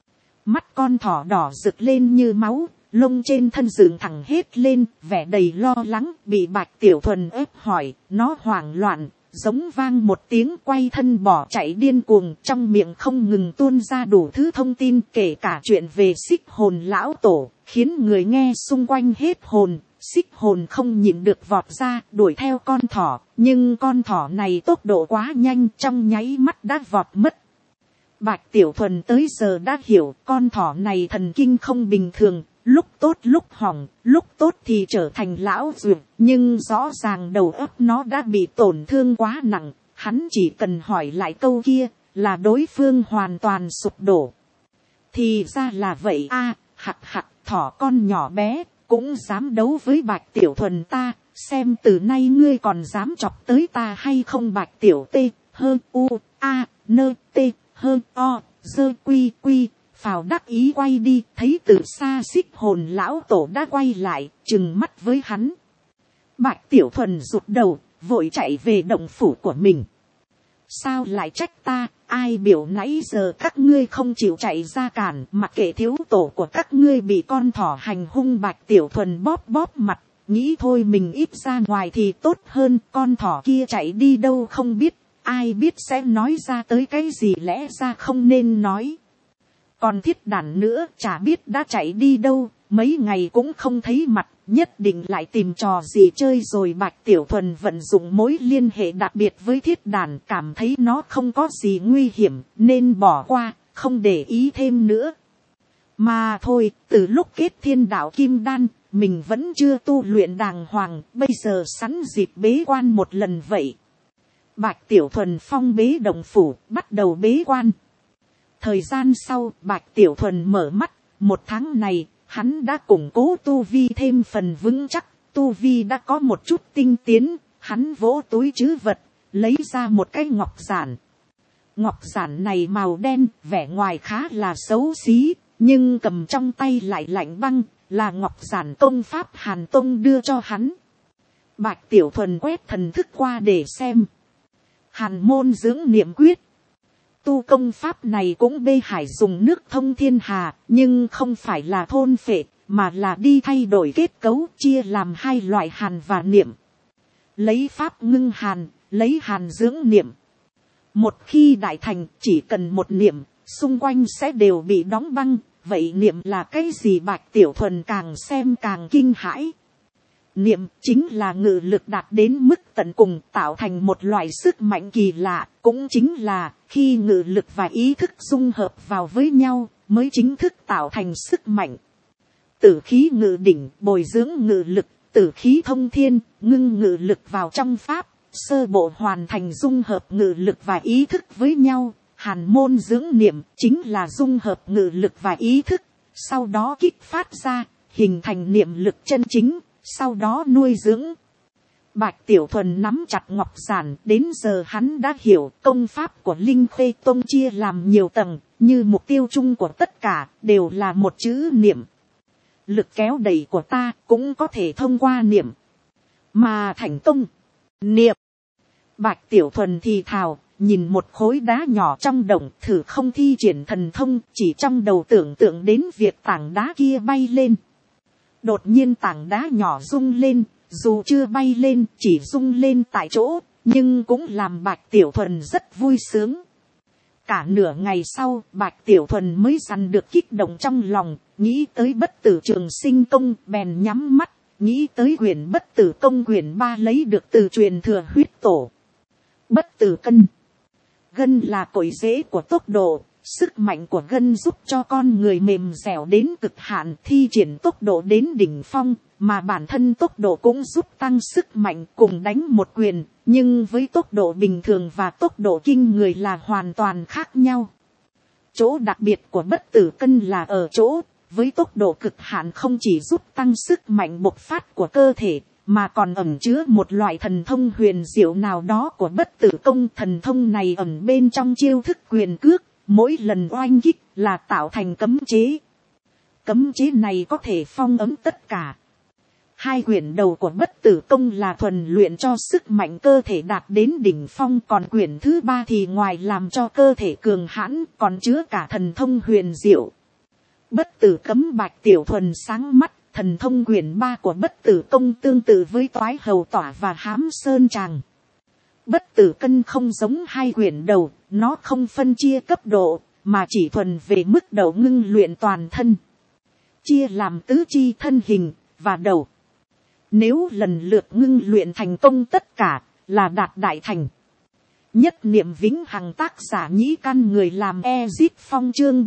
Mắt con thỏ đỏ rực lên như máu, lông trên thân dựng thẳng hết lên, vẻ đầy lo lắng. Bị Bạch Tiểu Thuần ép hỏi, nó hoảng loạn, giống vang một tiếng quay thân bỏ chạy điên cuồng, trong miệng không ngừng tuôn ra đủ thứ thông tin, kể cả chuyện về Xích Hồn lão tổ, khiến người nghe xung quanh hết hồn, xích hồn không nhịn được vọt ra đuổi theo con thỏ, nhưng con thỏ này tốc độ quá nhanh, trong nháy mắt đã vọt mất. Bạch Tiểu Thuần tới giờ đã hiểu con thỏ này thần kinh không bình thường, lúc tốt lúc hỏng, lúc tốt thì trở thành lão dược, nhưng rõ ràng đầu óc nó đã bị tổn thương quá nặng, hắn chỉ cần hỏi lại câu kia là đối phương hoàn toàn sụp đổ. Thì ra là vậy a, hặc hặc, thỏ con nhỏ bé cũng dám đấu với Bạch Tiểu Thuần ta, xem từ nay ngươi còn dám chọc tới ta hay không. Bạch Tiểu T hơn u a nơ t hơn o dơ quy quy phào đắc ý quay đi, thấy từ xa xích hồn lão tổ đã quay lại, trừng mắt với hắn. Bạch Tiểu Thuần rụt đầu, vội chạy về động phủ của mình. Sao lại trách ta, ai biểu nãy giờ các ngươi không chịu chạy ra cản, mặc kệ thiếu tổ của các ngươi bị con thỏ hành hung. Bạch Tiểu Thuần bóp bóp mặt, nghĩ thôi mình ít ra ngoài thì tốt hơn, con thỏ kia chạy đi đâu không biết, ai biết sẽ nói ra tới cái gì lẽ ra không nên nói. Còn thiết đàn nữa chả biết đã chạy đi đâu, mấy ngày cũng không thấy mặt, nhất định lại tìm trò gì chơi rồi. Bạch Tiểu Thuần vận dụng mối liên hệ đặc biệt với thiết đàn, cảm thấy nó không có gì nguy hiểm nên bỏ qua, không để ý thêm nữa. Mà thôi, từ lúc kết thiên đạo kim đan, mình vẫn chưa tu luyện đàng hoàng, bây giờ sẵn dịp bế quan một lần vậy. Bạch Tiểu Thuần phong bế động phủ, bắt đầu bế quan. Thời gian sau, Bạch Tiểu Thuần mở mắt, một tháng này, hắn đã củng cố tu vi thêm phần vững chắc, tu vi đã có một chút tinh tiến, hắn vỗ túi trữ vật, lấy ra một cái ngọc giản. Ngọc giản này màu đen, vẻ ngoài khá là xấu xí, nhưng cầm trong tay lại lạnh băng, là ngọc giản công pháp Hàn Tông đưa cho hắn. Bạch Tiểu Thuần quét thần thức qua để xem. Hàn môn dưỡng niệm quyết. Tu công pháp này cũng bê hải dùng nước thông thiên hà, nhưng không phải là thôn phệ, mà là đi thay đổi kết cấu, chia làm hai loại hàn và niệm. Lấy pháp ngưng hàn, lấy hàn dưỡng niệm. Một khi đại thành, chỉ cần một niệm, xung quanh sẽ đều bị đóng băng. Vậy niệm là cái gì? Bạch Tiểu Thuần càng xem càng kinh hãi. Niệm chính là ngự lực đạt đến mức tận cùng, tạo thành một loại sức mạnh kỳ lạ, cũng chính là khi ngự lực và ý thức dung hợp vào với nhau mới chính thức tạo thành sức mạnh. Tử khí ngự đỉnh, bồi dưỡng ngự lực, tử khí thông thiên, ngưng ngự lực vào trong pháp, sơ bộ hoàn thành dung hợp ngự lực và ý thức với nhau. Hàn môn dưỡng niệm chính là dung hợp ngự lực và ý thức, sau đó kích phát ra, hình thành niệm lực chân chính, sau đó nuôi dưỡng. Bạch Tiểu Thuần nắm chặt ngọc giản, đến giờ hắn đã hiểu công pháp của Linh Khê Tông chia làm nhiều tầng, như mục tiêu chung của tất cả đều là một chữ niệm. Lực kéo đẩy của ta cũng có thể thông qua niệm mà thành công. Niệm. Bạch Tiểu Thuần thì thào, nhìn một khối đá nhỏ trong đồng, thử không thi triển thần thông, chỉ trong đầu tưởng tượng đến việc tảng đá kia bay lên. Đột nhiên tảng đá nhỏ rung lên, dù chưa bay lên, chỉ rung lên tại chỗ, nhưng cũng làm Bạch Tiểu Thuần rất vui sướng. Cả nửa ngày sau, Bạch Tiểu Thuần mới dằn được kích động trong lòng, nghĩ tới bất tử trường sinh công, bèn nhắm mắt, nghĩ tới quyển bất tử công quyển 3 lấy được từ truyền thừa huyết tổ. Bất tử cân. Gân là cội rễ của tốc độ, sức mạnh của gân giúp cho con người mềm dẻo đến cực hạn, thi triển tốc độ đến đỉnh phong, mà bản thân tốc độ cũng giúp tăng sức mạnh, cùng đánh một quyền, nhưng với tốc độ bình thường và tốc độ kinh người là hoàn toàn khác nhau. Chỗ đặc biệt của bất tử cân là ở chỗ, với tốc độ cực hạn không chỉ giúp tăng sức mạnh bộc phát của cơ thể, mà còn ẩn chứa một loại thần thông huyền diệu nào đó của bất tử công. Thần thông này ẩn bên trong chiêu thức quyền cước, mỗi lần oanh kích là tạo thành cấm chế. Cấm chế này có thể phong ấn tất cả. 2 quyển đầu của bất tử công là thuần luyện cho sức mạnh cơ thể đạt đến đỉnh phong, còn quyển thứ 3 thì ngoài làm cho cơ thể cường hãn, còn chứa cả thần thông huyền diệu. Bất tử cấm. Bạch Tiểu Thuần sáng mắt, thần thông quyển 3 của bất tử công tương tự với toái hầu tỏa và hám sơn tràng. Bất tử cân không giống 2 quyển đầu, nó không phân chia cấp độ, mà chỉ thuần về mức độ ngưng luyện toàn thân. Chia làm tứ chi thân hình, và đầu. Nếu lần lượt ngưng luyện thành công tất cả, là đạt đại thành. Nhất niệm vĩnh hằng, tác giả Nhĩ Căn, người làm Ezip Phong, chương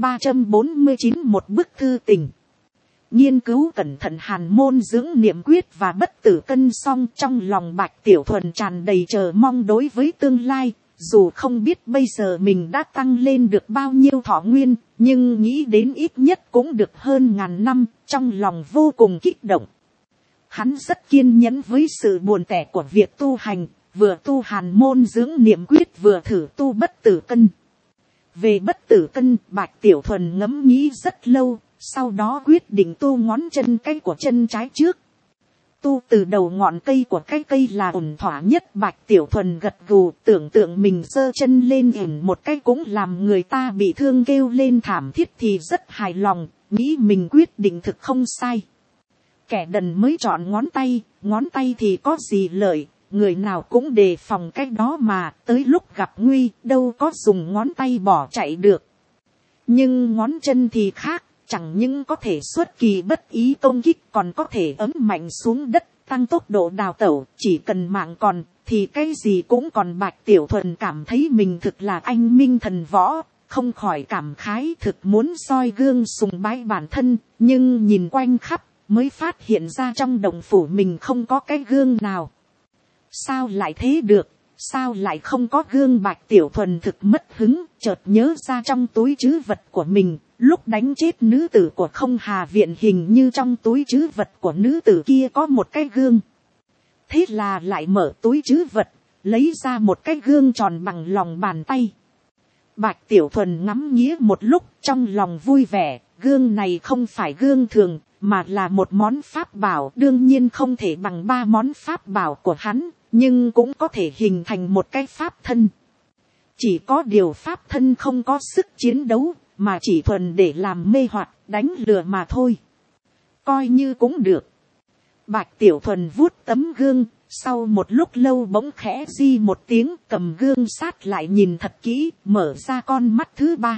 349, một bức thư tình. Nghiên cứu cẩn thận hàn môn dưỡng niệm quyết và bất tử cân xong, trong lòng Bạch Tiểu Thuần tràn đầy chờ mong đối với tương lai. Dù không biết bây giờ mình đã tăng lên được bao nhiêu thọ nguyên, nhưng nghĩ đến ít nhất cũng được hơn 1000 năm, trong lòng vô cùng kích động. Hắn rất kiên nhẫn với sự buồn tẻ của việc tu hành, vừa tu hàn môn dưỡng niệm quyết vừa thử tu bất tử cân. Về bất tử cân, Bạch Tiểu Thuần ngẫm nghĩ rất lâu, sau đó quyết định tu ngón chân cái của chân trái trước. Tu từ đầu ngọn cây của cái cây là ổn thỏa nhất. Bạch Tiểu Thuần gật gù, tưởng tượng mình giơ chân lên ỉn một cái cũng làm người ta bị thương kêu lên thảm thiết thì rất hài lòng, nghĩ mình quyết định thực không sai. Kẻ đần mới chọn ngón tay thì có gì lợi, người nào cũng đề phòng cái đó mà, tới lúc gặp nguy đâu có dùng ngón tay bỏ chạy được. Nhưng ngón chân thì khác, chẳng những có thể xuất kỳ bất ý công kích, còn có thể ấm mạnh xuống đất, tăng tốc độ đào tẩu. Chỉ cần mạng còn, thì cái gì cũng còn. Bạch Tiểu Thuần cảm thấy mình thực là anh minh thần võ, không khỏi cảm khái, thực muốn soi gương sùng bái bản thân, nhưng nhìn quanh khắp, mới phát hiện ra trong đồng phủ mình không có cái gương nào. Sao lại thế được, sao lại không có gương? Bạch Tiểu Thuần thực mất hứng, chợt nhớ ra trong túi trữ vật của mình, lúc đánh chết nữ tử của Không Hà Viện hình như trong túi trữ vật của nữ tử kia có một cái gương. Thế là lại mở túi trữ vật, lấy ra một cái gương tròn bằng lòng bàn tay. Bạch Tiểu Thuần ngắm nghía một lúc, trong lòng vui vẻ, gương này không phải gương thường, mà là một món pháp bảo. Đương nhiên không thể bằng 3 món pháp bảo của hắn, nhưng cũng có thể hình thành một cái pháp thân. Chỉ có điều pháp thân không có sức chiến đấu, mà chỉ thuần để làm mê hoặc, đánh lừa mà thôi. Coi như cũng được. Bạch Tiểu Thuần vuốt tấm gương, sau một lúc lâu bỗng khẽ di một tiếng, cầm gương sát lại nhìn thật kỹ, mở ra con mắt thứ 3.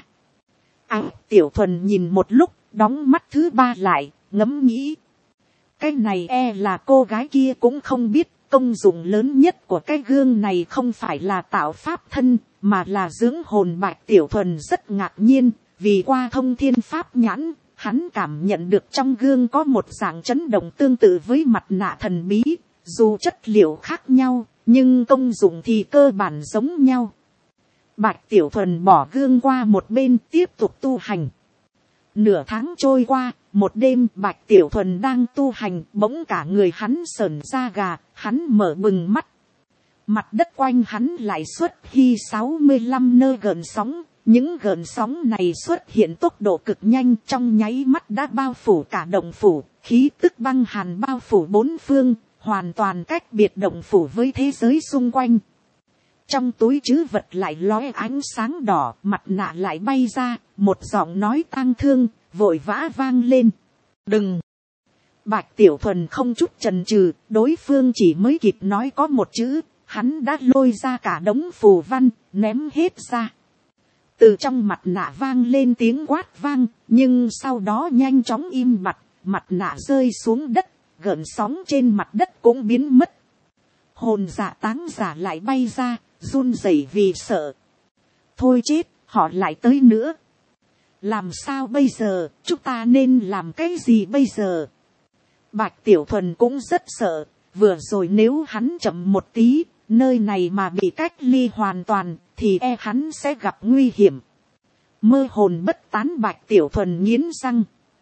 Tiểu Thuần nhìn một lúc, đóng mắt thứ 3 lại, ngẫm nghĩ. Cái này là cô gái kia cũng không biết, công dụng lớn nhất của cái gương này không phải là tạo pháp thân, mà là dưỡng hồn. Bạch Tiểu Thuần rất ngạc nhiên, vì qua thông thiên pháp nhãn, hắn cảm nhận được trong gương có một dạng chấn động tương tự với mặt nạ thần bí, dù chất liệu khác nhau, nhưng công dụng thì cơ bản giống nhau. Bạch Tiểu Thuần bỏ gương qua một bên, tiếp tục tu hành. Nửa tháng trôi qua, một đêm Bạch Tiểu Thuần đang tu hành, bỗng cả người hắn sởn da gà, hắn mở bừng mắt. Mặt đất quanh hắn lại xuất hi 65 nơi gợn sóng, những gợn sóng này xuất hiện tốc độ cực nhanh, trong nháy mắt đã bao phủ cả động phủ, khí tức băng hàn bao phủ bốn phương, hoàn toàn cách biệt động phủ với thế giới xung quanh. Trong túi trữ vật lại lóe ánh sáng đỏ, mặt nạ lại bay ra, một giọng nói tang thương, vội vã vang lên. Đừng! Bạch Tiểu Thuần không chút chần chừ, đối phương chỉ mới kịp nói có một chữ, hắn đã lôi ra cả đống phù văn, ném hết ra. Từ trong mặt nạ vang lên tiếng quát vang, nhưng sau đó nhanh chóng im bặt, mặt nạ rơi xuống đất, gợn sóng trên mặt đất cũng biến mất. Hồn giả táng giả lại bay ra, run rẩy vì sợ. Thôi chết, họ lại tới nữa. Làm sao bây giờ, chúng ta nên làm cái gì bây giờ? Bạch Tiểu Thuần cũng rất sợ, vừa rồi nếu hắn chậm một tí, nơi này mà bị cách ly hoàn toàn, thì hắn sẽ gặp nguy hiểm. Mơ hồn bất tán, Bạch Tiểu Thuần nghiến răng.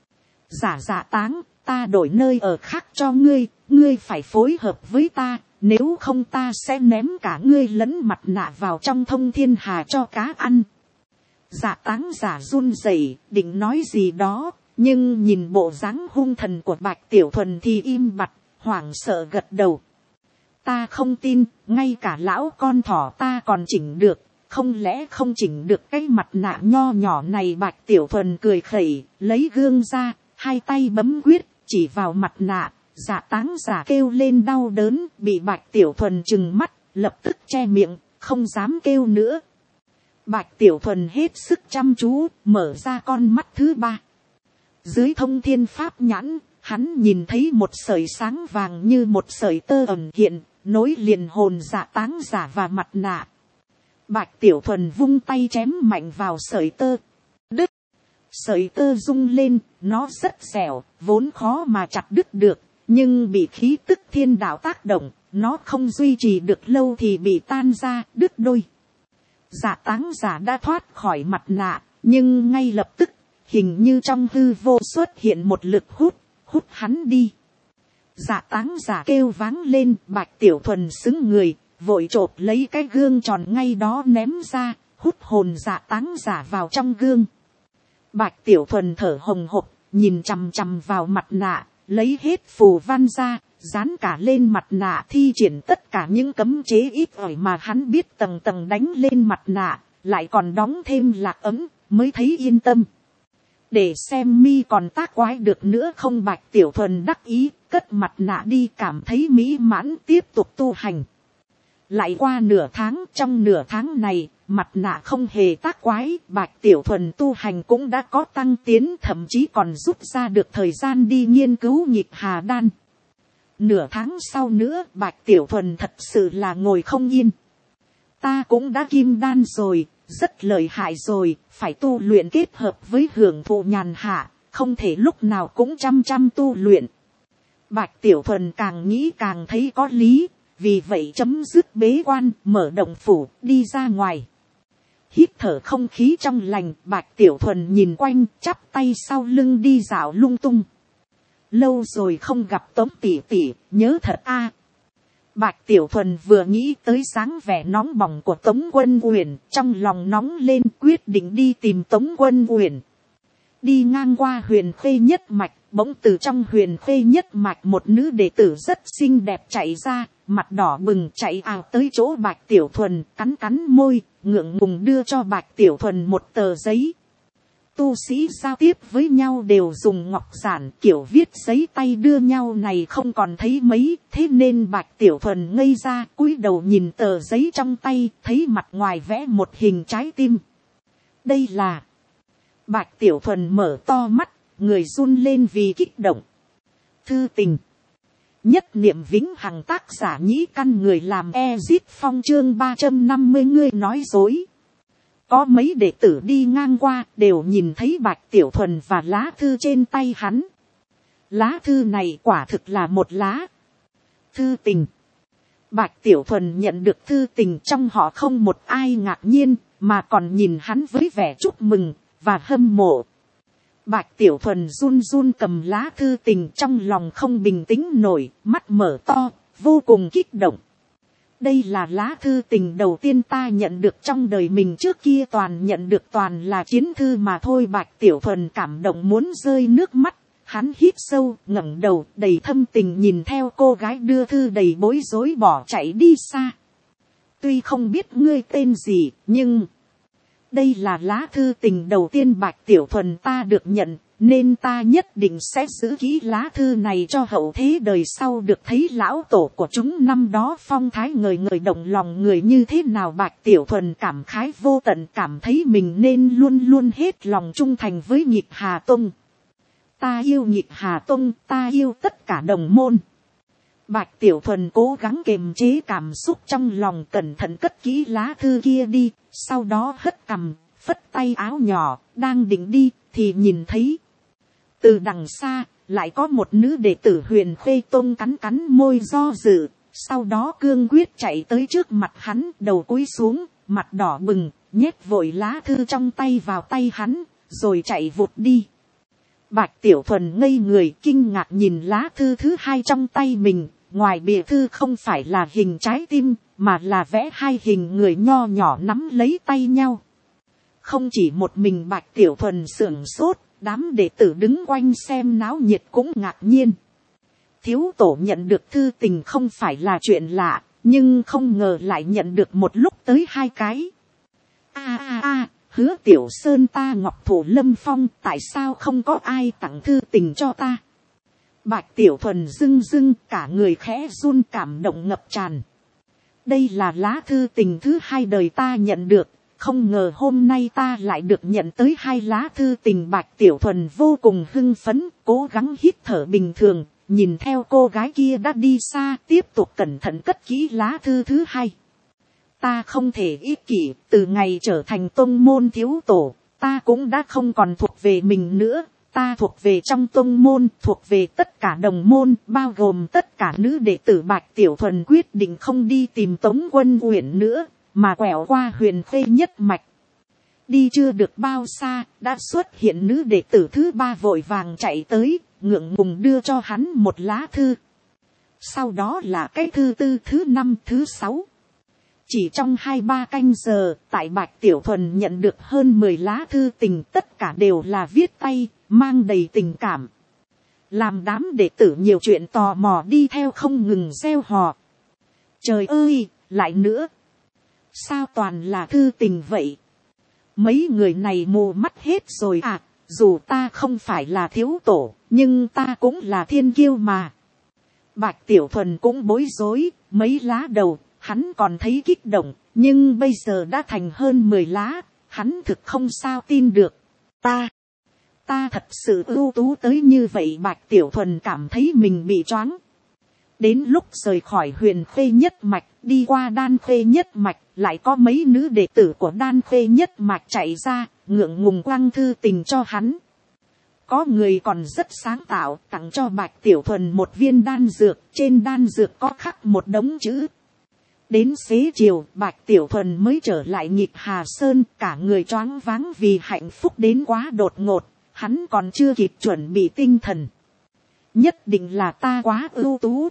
Giả táng, ta đổi nơi ở khác cho ngươi, ngươi phải phối hợp với ta, nếu không ta sẽ ném cả ngươi lẫn mặt nạ vào trong thông thiên hà cho cá ăn. Giả táng giả run rẩy, định nói gì đó, nhưng nhìn bộ dáng hung thần của Bạch Tiểu Thuần thì im bặt, hoảng sợ gật đầu. Ta không tin, ngay cả lão con thỏ ta còn chỉnh được, không lẽ không chỉnh được cái mặt nạ nho nhỏ này? Bạch Tiểu Thuần cười khẩy, lấy gương ra, hai tay bấm quyết, chỉ vào mặt nạ. Giả táng giả kêu lên đau đớn, bị Bạch Tiểu Thuần trừng mắt, lập tức che miệng, không dám kêu nữa. Bạch Tiểu Thuần hết sức chăm chú, mở ra con mắt thứ 3. Dưới thông thiên pháp nhãn, hắn nhìn thấy một sợi sáng vàng như một sợi tơ ẩn hiện, nối liền hồn dạ táng giả và mặt nạ. Bạch Tiểu Thuần vung tay chém mạnh vào sợi tơ. Đứt. Sợi tơ rung lên, nó rất dẻo, vốn khó mà chặt đứt được, nhưng bị khí tức thiên đạo tác động, nó không duy trì được lâu thì bị tan ra, đứt đôi. Dạ táng giả đã thoát khỏi mặt nạ, nhưng ngay lập tức, hình như trong hư vô xuất hiện một lực hút hắn đi. Dạ táng giả kêu váng lên, Bạch Tiểu Thuần xứng người, vội chộp lấy cái gương tròn ngay đó ném ra, hút hồn dạ táng giả vào trong gương. Bạch Tiểu Thuần thở hồng hộc, nhìn chằm chằm vào mặt nạ, lấy hết phù văn ra, dán cả lên mặt nạ, thi triển tất cả những cấm chế ít ỏi mà hắn biết, tầng tầng đánh lên mặt nạ, lại còn đóng thêm lạc ấm, mới thấy yên tâm. Để xem mi còn tác quái được nữa không. Bạch Tiểu Thuần đắc ý, cất mặt nạ đi, cảm thấy mỹ mãn, tiếp tục tu hành. Lại qua nửa tháng, trong nửa tháng này, mặt nạ không hề tác quái, Bạch Tiểu Thuần tu hành cũng đã có tăng tiến, thậm chí còn rút ra được thời gian đi nghiên cứu nhịp hà đan. Nửa tháng sau nữa, Bạch Tiểu Thuần thật sự là ngồi không yên. Ta cũng đã kim đan rồi, rất lợi hại rồi, phải tu luyện kết hợp với hưởng thụ nhàn hạ, không thể lúc nào cũng chăm tu luyện. Bạch Tiểu Thuần càng nghĩ càng thấy có lý, vì vậy chấm dứt bế quan, mở động phủ, đi ra ngoài. Hít thở không khí trong lành, Bạch Tiểu Thuần nhìn quanh, chắp tay sau lưng đi dạo lung tung. Lâu rồi không gặp Tống tỷ tỷ, nhớ thật a. Bạch Tiểu Thuần vừa nghĩ tới dáng vẻ nóng bỏng của Tống Quân Uyển, trong lòng nóng lên, quyết định đi tìm Tống Quân Uyển. Đi ngang qua Huyền Khê Nhất Mạch, bỗng từ trong Huyền Khê Nhất Mạch một nữ đệ tử rất xinh đẹp chạy ra, mặt đỏ bừng chạy ào tới chỗ Bạch Tiểu Thuần, cắn môi, ngượng ngùng đưa cho Bạch Tiểu Thuần một tờ giấy. Tu sĩ giao tiếp với nhau đều dùng ngọc giản, kiểu viết giấy tay đưa nhau này không còn thấy mấy, thế nên Bạch Tiểu Thuần ngây ra, cúi đầu nhìn tờ giấy trong tay, thấy mặt ngoài vẽ một hình trái tim. Đây là... Bạch Tiểu Thuần mở to mắt, người run lên vì kích động. Thư tình. Nhất niệm vĩnh hằng, tác giả Nhĩ Căn, người làm Ezit Phong, chương 350. Ngươi nói dối. Có mấy đệ tử đi ngang qua, đều nhìn thấy Bạch Tiểu Thuần và lá thư trên tay hắn. Lá thư này quả thực là một lá thư tình. Bạch Tiểu Thuần nhận được thư tình, trong họ không một ai ngạc nhiên, mà còn nhìn hắn với vẻ chúc mừng và hâm mộ. Bạch Tiểu Thuần run run cầm lá thư tình, trong lòng không bình tĩnh nổi, mắt mở to, vô cùng kích động. Đây là lá thư tình đầu tiên ta nhận được trong đời mình, trước kia toàn nhận được toàn là chiến thư mà thôi. Bạch Tiểu Thuần cảm động muốn rơi nước mắt, hắn hít sâu, ngẩng đầu, đầy thâm tình nhìn theo cô gái đưa thư, đầy bối rối bỏ chạy đi xa. Tuy không biết ngươi tên gì, nhưng... đây là lá thư tình đầu tiên Bạch Tiểu Thuần ta được nhận, nên ta nhất định sẽ giữ kỹ lá thư này cho hậu thế đời sau được thấy lão tổ của chúng năm đó phong thái ngời ngời động lòng người như thế nào. Bạch Tiểu Thuần cảm khái vô tận, cảm thấy mình nên luôn luôn hết lòng trung thành với Nhịp Hà Tông. Ta yêu Nhịp Hà Tông, ta yêu tất cả đồng môn. Bạch Tiểu Thuần cố gắng kiềm chế cảm xúc trong lòng, cẩn thận cất kỹ lá thư kia đi, sau đó hất cằm, phất tay áo nhỏ, đang định đi, thì nhìn thấy. Từ đằng xa, lại có một nữ đệ tử Huyền Khê Tông cắn môi do dự, sau đó cương quyết chạy tới trước mặt hắn, đầu cúi xuống, mặt đỏ bừng, nhét vội lá thư trong tay vào tay hắn, rồi chạy vụt đi. Bạch Tiểu Thuần ngây người kinh ngạc nhìn lá thư thứ hai trong tay mình, ngoài bìa thư không phải là hình trái tim, mà là vẽ hai hình người nho nhỏ nắm lấy tay nhau. Không chỉ một mình Bạch Tiểu Thuần sửng sốt, đám đệ tử đứng quanh xem náo nhiệt cũng ngạc nhiên. Thiếu tổ nhận được thư tình không phải là chuyện lạ, nhưng không ngờ lại nhận được một lúc tới hai cái. Hứa Tiểu Sơn ta Ngọc Thủ Lâm Phong, tại sao không có ai tặng thư tình cho ta? Bạch Tiểu Thuần rưng cả người khẽ run, cảm động ngập tràn. Đây là lá thư tình thứ hai đời ta nhận được, không ngờ hôm nay ta lại được nhận tới 2 lá thư tình. Bạch Tiểu Thuần vô cùng hưng phấn, cố gắng hít thở bình thường, nhìn theo cô gái kia đã đi xa, tiếp tục cẩn thận cất kỹ lá thư thứ 2. Ta không thể ích kỷ, từ ngày trở thành tông môn thiếu tổ, ta cũng đã không còn thuộc về mình nữa. Ta thuộc về trong tông môn, thuộc về tất cả đồng môn, bao gồm tất cả nữ đệ tử. Bạch Tiểu Thuần quyết định không đi tìm Tống Quân Uyển nữa, mà quẹo qua Huyền Khê nhất mạch. Đi chưa được bao xa, đã xuất hiện nữ đệ tử thứ 3 vội vàng chạy tới, ngượng ngùng đưa cho hắn một lá thư. Sau đó là cái thứ 4, thứ 5, thứ 6. Chỉ trong 2-3 canh giờ, tại Bạch Tiểu Thuần nhận được hơn 10 lá thư tình, tất cả đều là viết tay, mang đầy tình cảm. Làm đám đệ tử nhiều chuyện tò mò đi theo không ngừng reo hò. Trời ơi, lại nữa. Sao toàn là thư tình vậy? Mấy người này mù mắt hết rồi à? Dù ta không phải là thiếu tổ, nhưng ta cũng là thiên kiêu mà. Bạch Tiểu Thuần cũng bối rối, mấy lá đầu, hắn còn thấy kích động, nhưng bây giờ đã thành hơn 10 lá, hắn thực không sao tin được. Ta thật sự ưu tú tới như vậy. Bạch Tiểu Thuần cảm thấy mình bị choáng. Đến lúc rời khỏi Huyền Khê nhất mạch, đi qua Đan Khê nhất mạch, lại có mấy nữ đệ tử của Đan Khê nhất mạch chạy ra, ngượng ngùng quăng thư tình cho hắn. Có người còn rất sáng tạo, tặng cho Bạch Tiểu Thuần một viên đan dược, trên đan dược có khắc một đống chữ. Đến xế chiều, Bạch Tiểu Thuần mới trở lại Nhịp Hà Sơn, cả người choáng váng vì hạnh phúc đến quá đột ngột, hắn còn chưa kịp chuẩn bị tinh thần. Nhất định là ta quá ưu tú,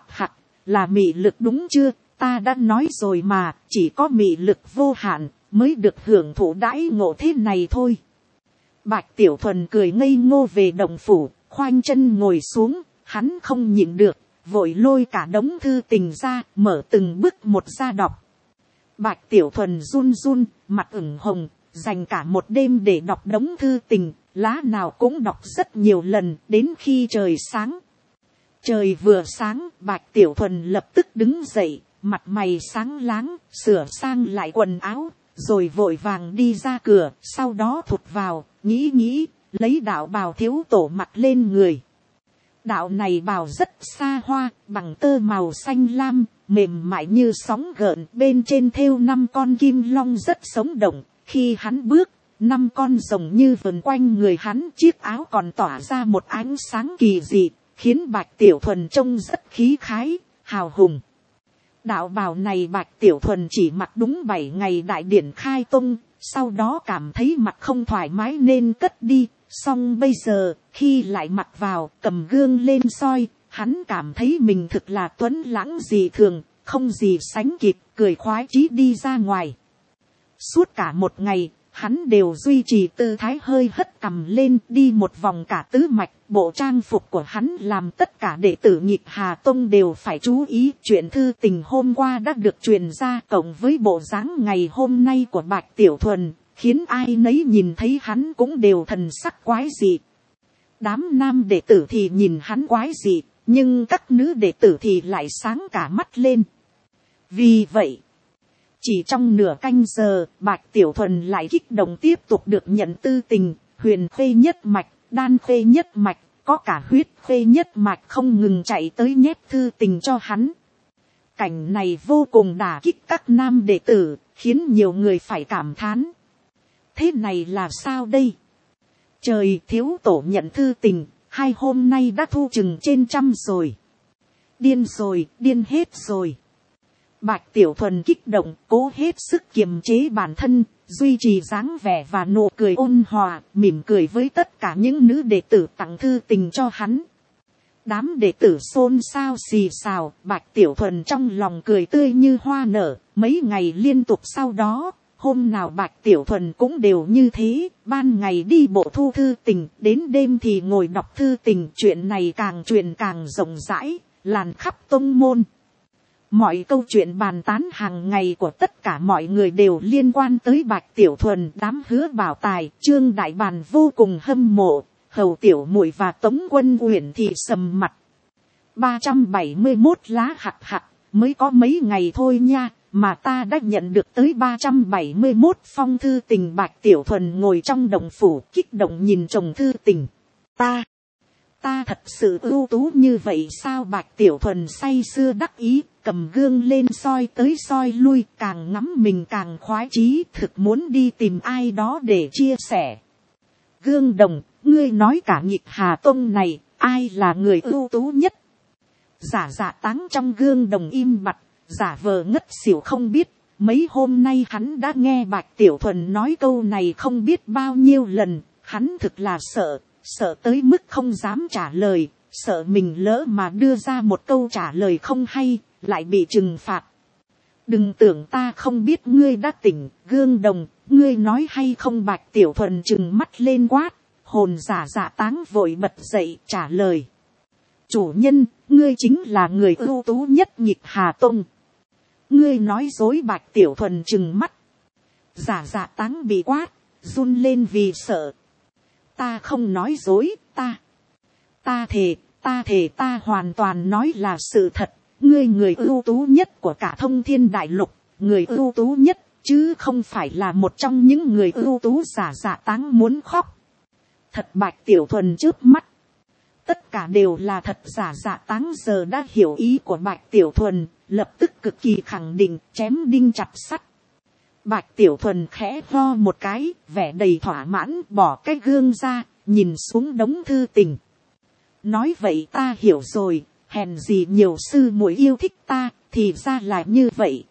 là mị lực đúng chưa? Ta đã nói rồi mà, chỉ có mị lực vô hạn mới được hưởng thụ đãi ngộ thế này thôi. Bạch Tiểu Thuần cười ngây ngô về động phủ, khoanh chân ngồi xuống, hắn không nhịn được, vội lôi cả đống thư tình ra, mở từng bước một ra đọc. Bạch Tiểu Thuần run run, mặt ửng hồng, dành cả một đêm để đọc đống thư tình, lá nào cũng đọc rất nhiều lần, đến khi trời sáng. Trời vừa sáng, Bạch Tiểu Thuần lập tức đứng dậy, mặt mày sáng láng, sửa sang lại quần áo, rồi vội vàng đi ra cửa, sau đó thụt vào, nghĩ, lấy đạo bào thiếu tổ mặc lên người. Đạo này bào rất xa hoa, bằng tơ màu xanh lam, mềm mại như sóng gợn, bên trên thêu 5 con kim long rất sống động. Khi hắn bước, 5 con rồng như vần quanh người hắn, chiếc áo còn tỏa ra một ánh sáng kỳ dị, khiến Bạch Tiểu Thuần trông rất khí khái, hào hùng. Đạo bào này Bạch Tiểu Thuần chỉ mặc đúng 7 ngày đại điển khai tông, sau đó cảm thấy mặc không thoải mái nên cất đi. Song bây giờ, khi lại mặc vào, cầm gương lên soi, hắn cảm thấy mình thực là tuấn lãng dị thường, không gì sánh kịp, cười khoái chí đi ra ngoài. Suốt cả một ngày, hắn đều duy trì tư thái hơi hất cằm lên, đi một vòng cả tứ mạch. Bộ trang phục của hắn làm tất cả đệ tử Nhịp Hà Tông đều phải chú ý. Chuyện thư tình hôm qua đã được truyền ra, cộng với bộ dáng ngày hôm nay của Bạch Tiểu Thuần, khiến ai nấy nhìn thấy hắn cũng đều thần sắc quái dị. Đám nam đệ tử thì nhìn hắn quái dị, nhưng các nữ đệ tử thì lại sáng cả mắt lên. Vì vậy, chỉ trong nửa canh giờ, Bạch Tiểu Thuần lại kích động tiếp tục được nhận tư tình. Huyền Khê nhất mạch, Đan Khê nhất mạch, có cả Huyết Khê nhất mạch không ngừng chạy tới nhét thư tình cho hắn. Cảnh này vô cùng đả kích các nam đệ tử, khiến nhiều người phải cảm thán. Thế này là sao đây? Trời, thiếu tổ nhận thư tình, 2 hôm nay đã thu chừng trên 100 rồi. Điên hết rồi. Bạch Tiểu Thuần kích động, cố hết sức kiềm chế bản thân, duy trì dáng vẻ và nụ cười ôn hòa, mỉm cười với tất cả những nữ đệ tử tặng thư tình cho hắn. Đám đệ tử xôn xao xì xào, Bạch Tiểu Thuần trong lòng cười tươi như hoa nở. Mấy ngày liên tục sau đó, hôm nào Bạch Tiểu Thuần cũng đều như thế, ban ngày đi bộ thu thư tình, đến đêm thì ngồi đọc thư tình. Chuyện này càng truyền càng rộng rãi, lan khắp tông môn. Mọi câu chuyện bàn tán hàng ngày của tất cả mọi người đều liên quan tới Bạch Tiểu Thuần. Đám Hứa Bảo Tài, Trương Đại Bàn vô cùng hâm mộ, Hầu Tiểu Muội và Tống Quân Uyển thì sầm mặt. 371 lá hạt mới có mấy ngày thôi nha, mà ta đã nhận được tới 371 phong thư tình. Bạch Tiểu Thuần ngồi trong động phủ kích động nhìn chồng thư tình. Ta thật sự ưu tú như vậy sao? Bạch Tiểu Thuần say sưa đắc ý, cầm gương lên soi tới soi lui, càng ngắm mình càng khoái chí, thực muốn đi tìm ai đó để chia sẻ. Gương đồng, ngươi nói cả Nhịp Hà Tông này, ai là người ưu tú nhất? Giả Dạ Táng trong gương đồng im bặt, giả vờ ngất xỉu không biết. Mấy hôm nay hắn đã nghe Bạch Tiểu Thuần nói câu này không biết bao nhiêu lần, hắn thực là sợ tới mức không dám trả lời, sợ mình lỡ mà đưa ra một câu trả lời không hay, lại bị trừng phạt. Đừng tưởng ta không biết ngươi đã tỉnh, gương đồng, ngươi nói hay không? Bạch Tiểu Thuần trừng mắt lên quát, hồn Giả Dạ Táng vội bật dậy trả lời. Chủ nhân, ngươi chính là người ưu tú nhất Nhịp Hà Tông. Ngươi nói dối. Bạch Tiểu Thuần trừng mắt. Giả Dạ Táng bị quát, run lên vì sợ. Ta không nói dối, ta thề ta hoàn toàn nói là sự thật. Ngươi người ưu tú nhất của cả Thông Thiên Đại Lục, người ưu tú nhất, chứ không phải là một trong những người ưu tú. Giả Dạ Táng muốn khóc. Thật? Bạch Tiểu Thuần chớp mắt. Tất cả đều là thật. Giả Dạ Táng giờ đã hiểu ý của Bạch Tiểu Thuần, lập tức cực kỳ khẳng định, chém đinh chặt sắt. Bạch Tiểu Thuần khẽ ho một cái, vẻ đầy thỏa mãn, bỏ cái gương ra, nhìn xuống đống thư tình. Nói vậy ta hiểu rồi, hèn gì nhiều sư muội yêu thích ta, thì ra là như vậy.